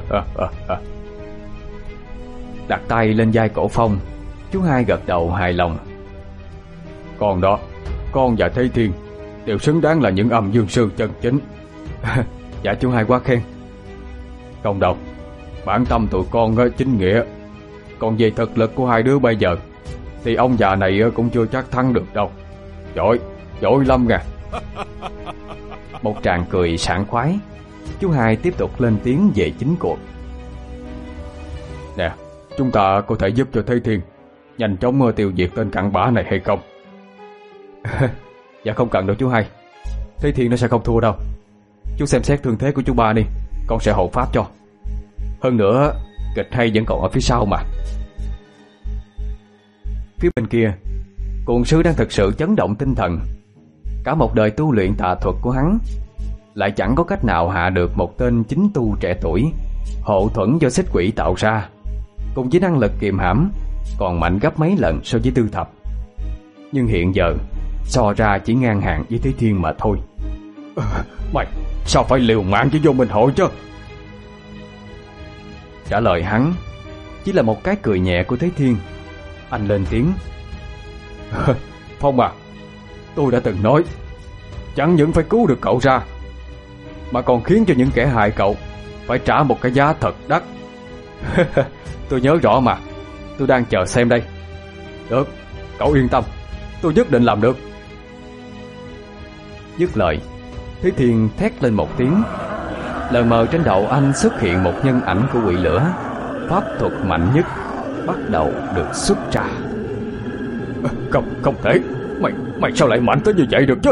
Đặt tay lên vai Cổ Phong, chú hai gật đầu hài lòng. Con đó, con và Thế Thiên đều xứng đáng là những âm dương sư chân chính. Dạ chú hai quá khen. Không đâu, bản tâm tụi con chính nghĩa. Còn về thực lực của hai đứa bây giờ thì ông già này cũng chưa chắc thắng được đâu. Giỏi, giỏi lắm nha. Một tràng cười sảng khoái, chú hai tiếp tục lên tiếng về chính cuộc. Nè, chúng ta có thể giúp cho Thế Thiên nhanh chóng tiêu diệt tên cặn bã này hay không? Dạ không cần đâu chú hai, Thế Thiên nó sẽ không thua đâu. Chú xem xét thương thế của chú ba đi, con sẽ hộ pháp cho. Hơn nữa, kịch hay vẫn còn ở phía sau mà. Phía bên kia, cuồng sư đang thực sự chấn động tinh thần. Cả một đời tu luyện tà thuật của hắn lại chẳng có cách nào hạ được một tên chính tu trẻ tuổi, hộ thuẫn do xích quỷ tạo ra, cùng với năng lực kiềm hãm còn mạnh gấp mấy lần so với Tư Thập. Nhưng hiện giờ so ra chỉ ngang hàng với Thế Thiên mà thôi. À, mày sao phải liều mạng với Vô Minh hội chứ? Trả lời hắn chỉ là một cái cười nhẹ của Thế Thiên. Anh lên tiếng. Phong à, tôi đã từng nói chẳng những phải cứu được cậu ra, mà còn khiến cho những kẻ hại cậu phải trả một cái giá thật đắt. Tôi nhớ rõ mà, tôi đang chờ xem đây. Được, cậu yên tâm, tôi nhất định làm được. Dứt lời, Thế Thiên thét lên một tiếng. Lờ mờ trên đầu anh xuất hiện một nhân ảnh của quỷ lửa. Pháp thuật mạnh nhất bắt đầu được xuất ra. Không, không thể. Mày, mày sao lại mạnh tới như vậy được chứ?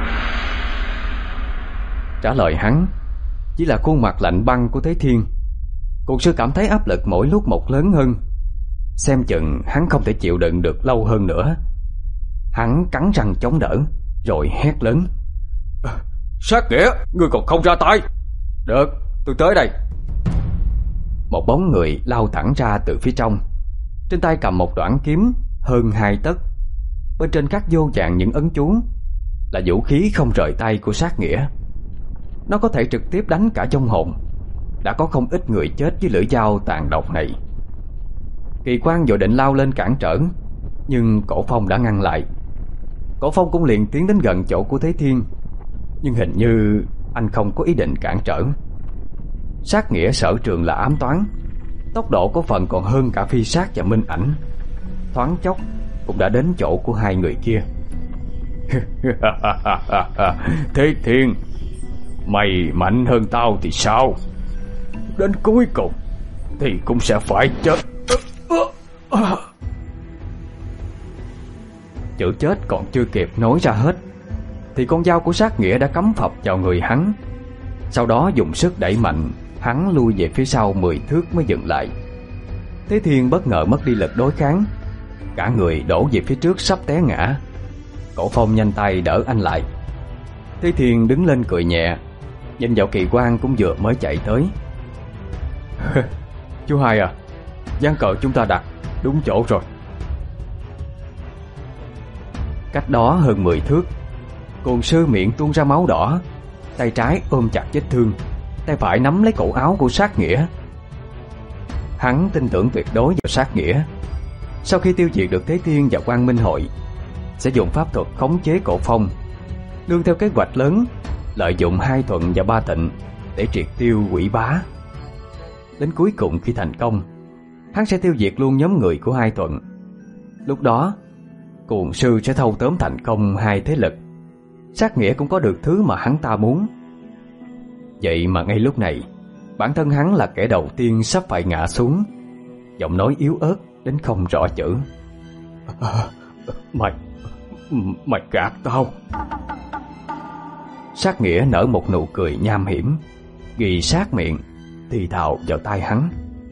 Trả lời hắn chỉ là khuôn mặt lạnh băng của Thế Thiên. Cuồng sư cảm thấy áp lực mỗi lúc một lớn hơn. Xem chừng hắn không thể chịu đựng được lâu hơn nữa. Hắn cắn răng chống đỡ, rồi hét lớn. Sát nghĩa, ngươi còn không ra tay? Được, tôi tới đây. Một bóng người lao thẳng ra từ phía trong, trên tay cầm một đoạn kiếm hơn hai tấc. Bên trên khắc vô vàn những ấn chú, là vũ khí không rời tay của sát nghĩa. Nó có thể trực tiếp đánh cả trong hồn. Đã có không ít người chết với lưỡi dao tàn độc này. Kỳ Quan vội định lao lên cản trở, nhưng Cổ Phong đã ngăn lại. Cổ Phong cũng liền tiến đến gần chỗ của Thế Thiên, nhưng hình như anh không có ý định cản trở. Sát nghĩa sở trường là ám toán, tốc độ có phần còn hơn cả Phi Sát và Minh Ảnh. Thoáng chốc cũng đã đến chỗ của hai người kia. Thế Thiên, mày mạnh hơn tao thì sao? Đến cuối cùng thì cũng sẽ phải chết. Chữ chết còn chưa kịp nói ra hết thì con dao của sát nghĩa đã cắm phập vào người hắn. Sau đó dùng sức đẩy mạnh, hắn lui về phía sau mười thước mới dừng lại. Thế Thiên bất ngờ mất đi lực đối kháng, cả người đổ về phía trước sắp té ngã. Cổ Phong nhanh tay đỡ anh lại. Thế Thiên đứng lên cười nhẹ, nhìn vào Kỳ Quan cũng vừa mới chạy tới. Chú hai à, ván cờ chúng ta đặt đúng chỗ rồi. Cách đó hơn mười thước, Cuồng sư miệng tuôn ra máu đỏ, tay trái ôm chặt vết thương, tay phải nắm lấy cổ áo của Sát Nghĩa. Hắn tin tưởng tuyệt đối vào Sát Nghĩa. Sau khi tiêu diệt được Thế Thiên và Quang Minh Hội, sẽ dùng pháp thuật khống chế Cổ Phong, nương theo kế hoạch lớn lợi dụng Hai Thuận và Ba Thịnh để triệt tiêu Quỷ Bá. Đến cuối cùng khi thành công, hắn sẽ tiêu diệt luôn nhóm người của Hai Thuận. Lúc đó, Cuồng sư sẽ thâu tóm thành công hai thế lực. Sát Nghĩa cũng có được thứ mà hắn ta muốn. Vậy mà ngay lúc này, bản thân hắn là kẻ đầu tiên sắp phải ngã xuống, giọng nói yếu ớt đến không rõ chữ. À, mày, mày gạt tao. Sát Nghĩa nở một nụ cười nham hiểm, ghi sát miệng, thì thào vào tai hắn.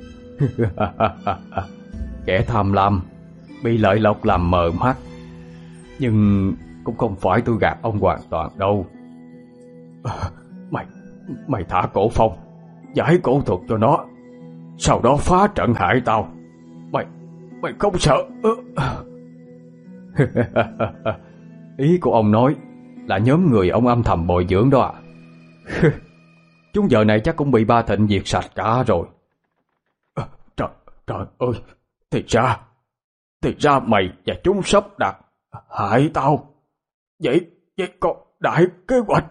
Kẻ tham lam, bị lợi lộc làm mờ mắt. Nhưng cũng không phải tôi gạt ông hoàn toàn đâu. À, mày, mày thả Cổ Phong, giải cổ thuật cho nó, sau đó phá trận hại tao. Mày, mày không sợ? Ý của ông nói là nhóm người ông âm thầm bồi dưỡng đó à? Chúng giờ này chắc cũng bị Ba Thịnh diệt sạch cả rồi. À, trời, trời ơi, thì ra, thì ra mày và chúng sắp đặt hại tao. Vậy, vậy còn đại kế hoạch?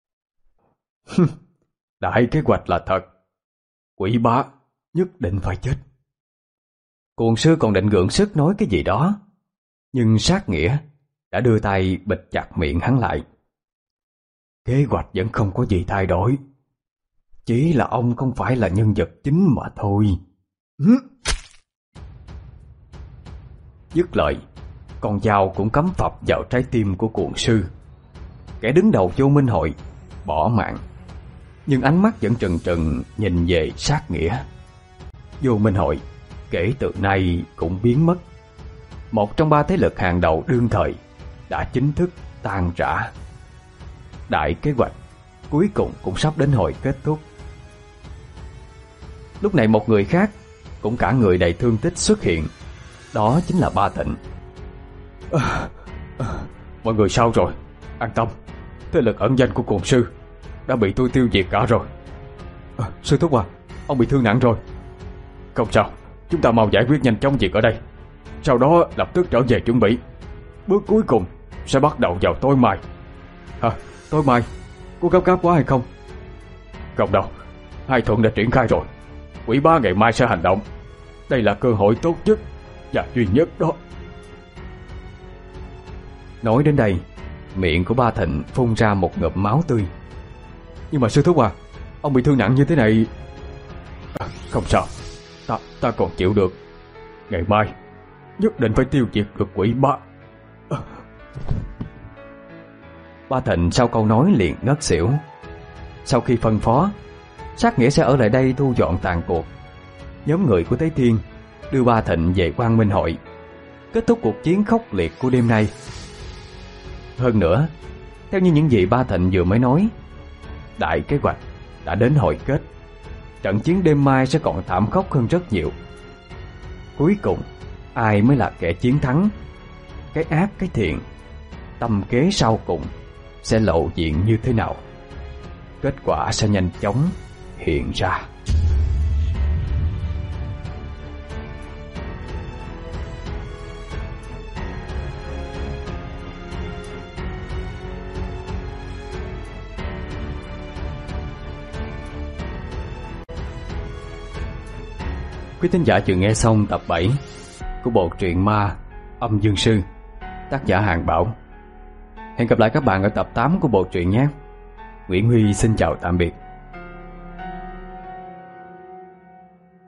Đại kế hoạch là thật. Quỷ Bá nhất định phải chết. Cuồng sư còn định gượng sức nói cái gì đó, nhưng Sát Nghĩa đã đưa tay bịt chặt miệng hắn lại. Kế hoạch vẫn không có gì thay đổi, chỉ là ông không phải là nhân vật chính mà thôi. Dứt lời, con dao cũng cắm phập vào trái tim của Cuồng sư. Kẻ đứng đầu Vô Minh Hội bỏ mạng, nhưng ánh mắt vẫn trừng trừng nhìn về Sát Nghĩa. Vô Minh Hội kể từ nay cũng biến mất. Một trong ba thế lực hàng đầu đương thời đã chính thức tan rã. Đại kế hoạch cuối cùng cũng sắp đến hồi kết thúc. Lúc này một người khác, cũng cả người đầy thương tích xuất hiện. Đó chính là Ba Thịnh. à, à, Mọi người sao rồi? An tâm, thế lực ẩn danh của Cuồng sư đã bị tôi tiêu diệt cả rồi. à, Sư thúc à, ông bị thương nặng rồi. Không sao, chúng ta mau giải quyết nhanh chóng việc ở đây, sau đó lập tức trở về chuẩn bị. Bước cuối cùng sẽ bắt đầu vào tối mai. Hả? Tối mai? Có gấp gáp quá hay không? Không đâu, Hai Thuận đã triển khai rồi. Quỷ Bá ngày mai sẽ hành động. Đây là cơ hội tốt nhất và duy nhất đó. Nói đến đây, miệng của Ba Thịnh phun ra một ngụm máu tươi. Nhưng mà sư thúc à, ông bị thương nặng như thế này. à, Không sao, ta, ta còn chịu được. Ngày mai nhất định phải tiêu diệt được Quỷ Bá. à. Ba Thịnh sau câu nói liền ngất xỉu. Sau khi phân phó, Sát Nghĩa sẽ ở lại đây thu dọn tàn cuộc, nhóm người của Thế Thiên đưa Ba Thịnh về Quang Minh Hội, kết thúc cuộc chiến khốc liệt của đêm nay. Hơn nữa, theo như những gì Ba Thịnh vừa mới nói, đại kế hoạch đã đến hồi kết. Trận chiến đêm mai sẽ còn thảm khốc hơn rất nhiều. Cuối cùng, ai mới là kẻ chiến thắng? Cái ác cái thiện, tâm kế sau cùng sẽ lộ diện như thế nào? Kết quả sẽ nhanh chóng hiện ra. Quý thính giả vừa nghe xong tập bảy của bộ truyện ma Âm Dương Sư, tác giả Hàng Bảo. Hẹn gặp lại các bạn ở tập tám của bộ truyện nhé. Nguyễn Huy xin chào tạm biệt.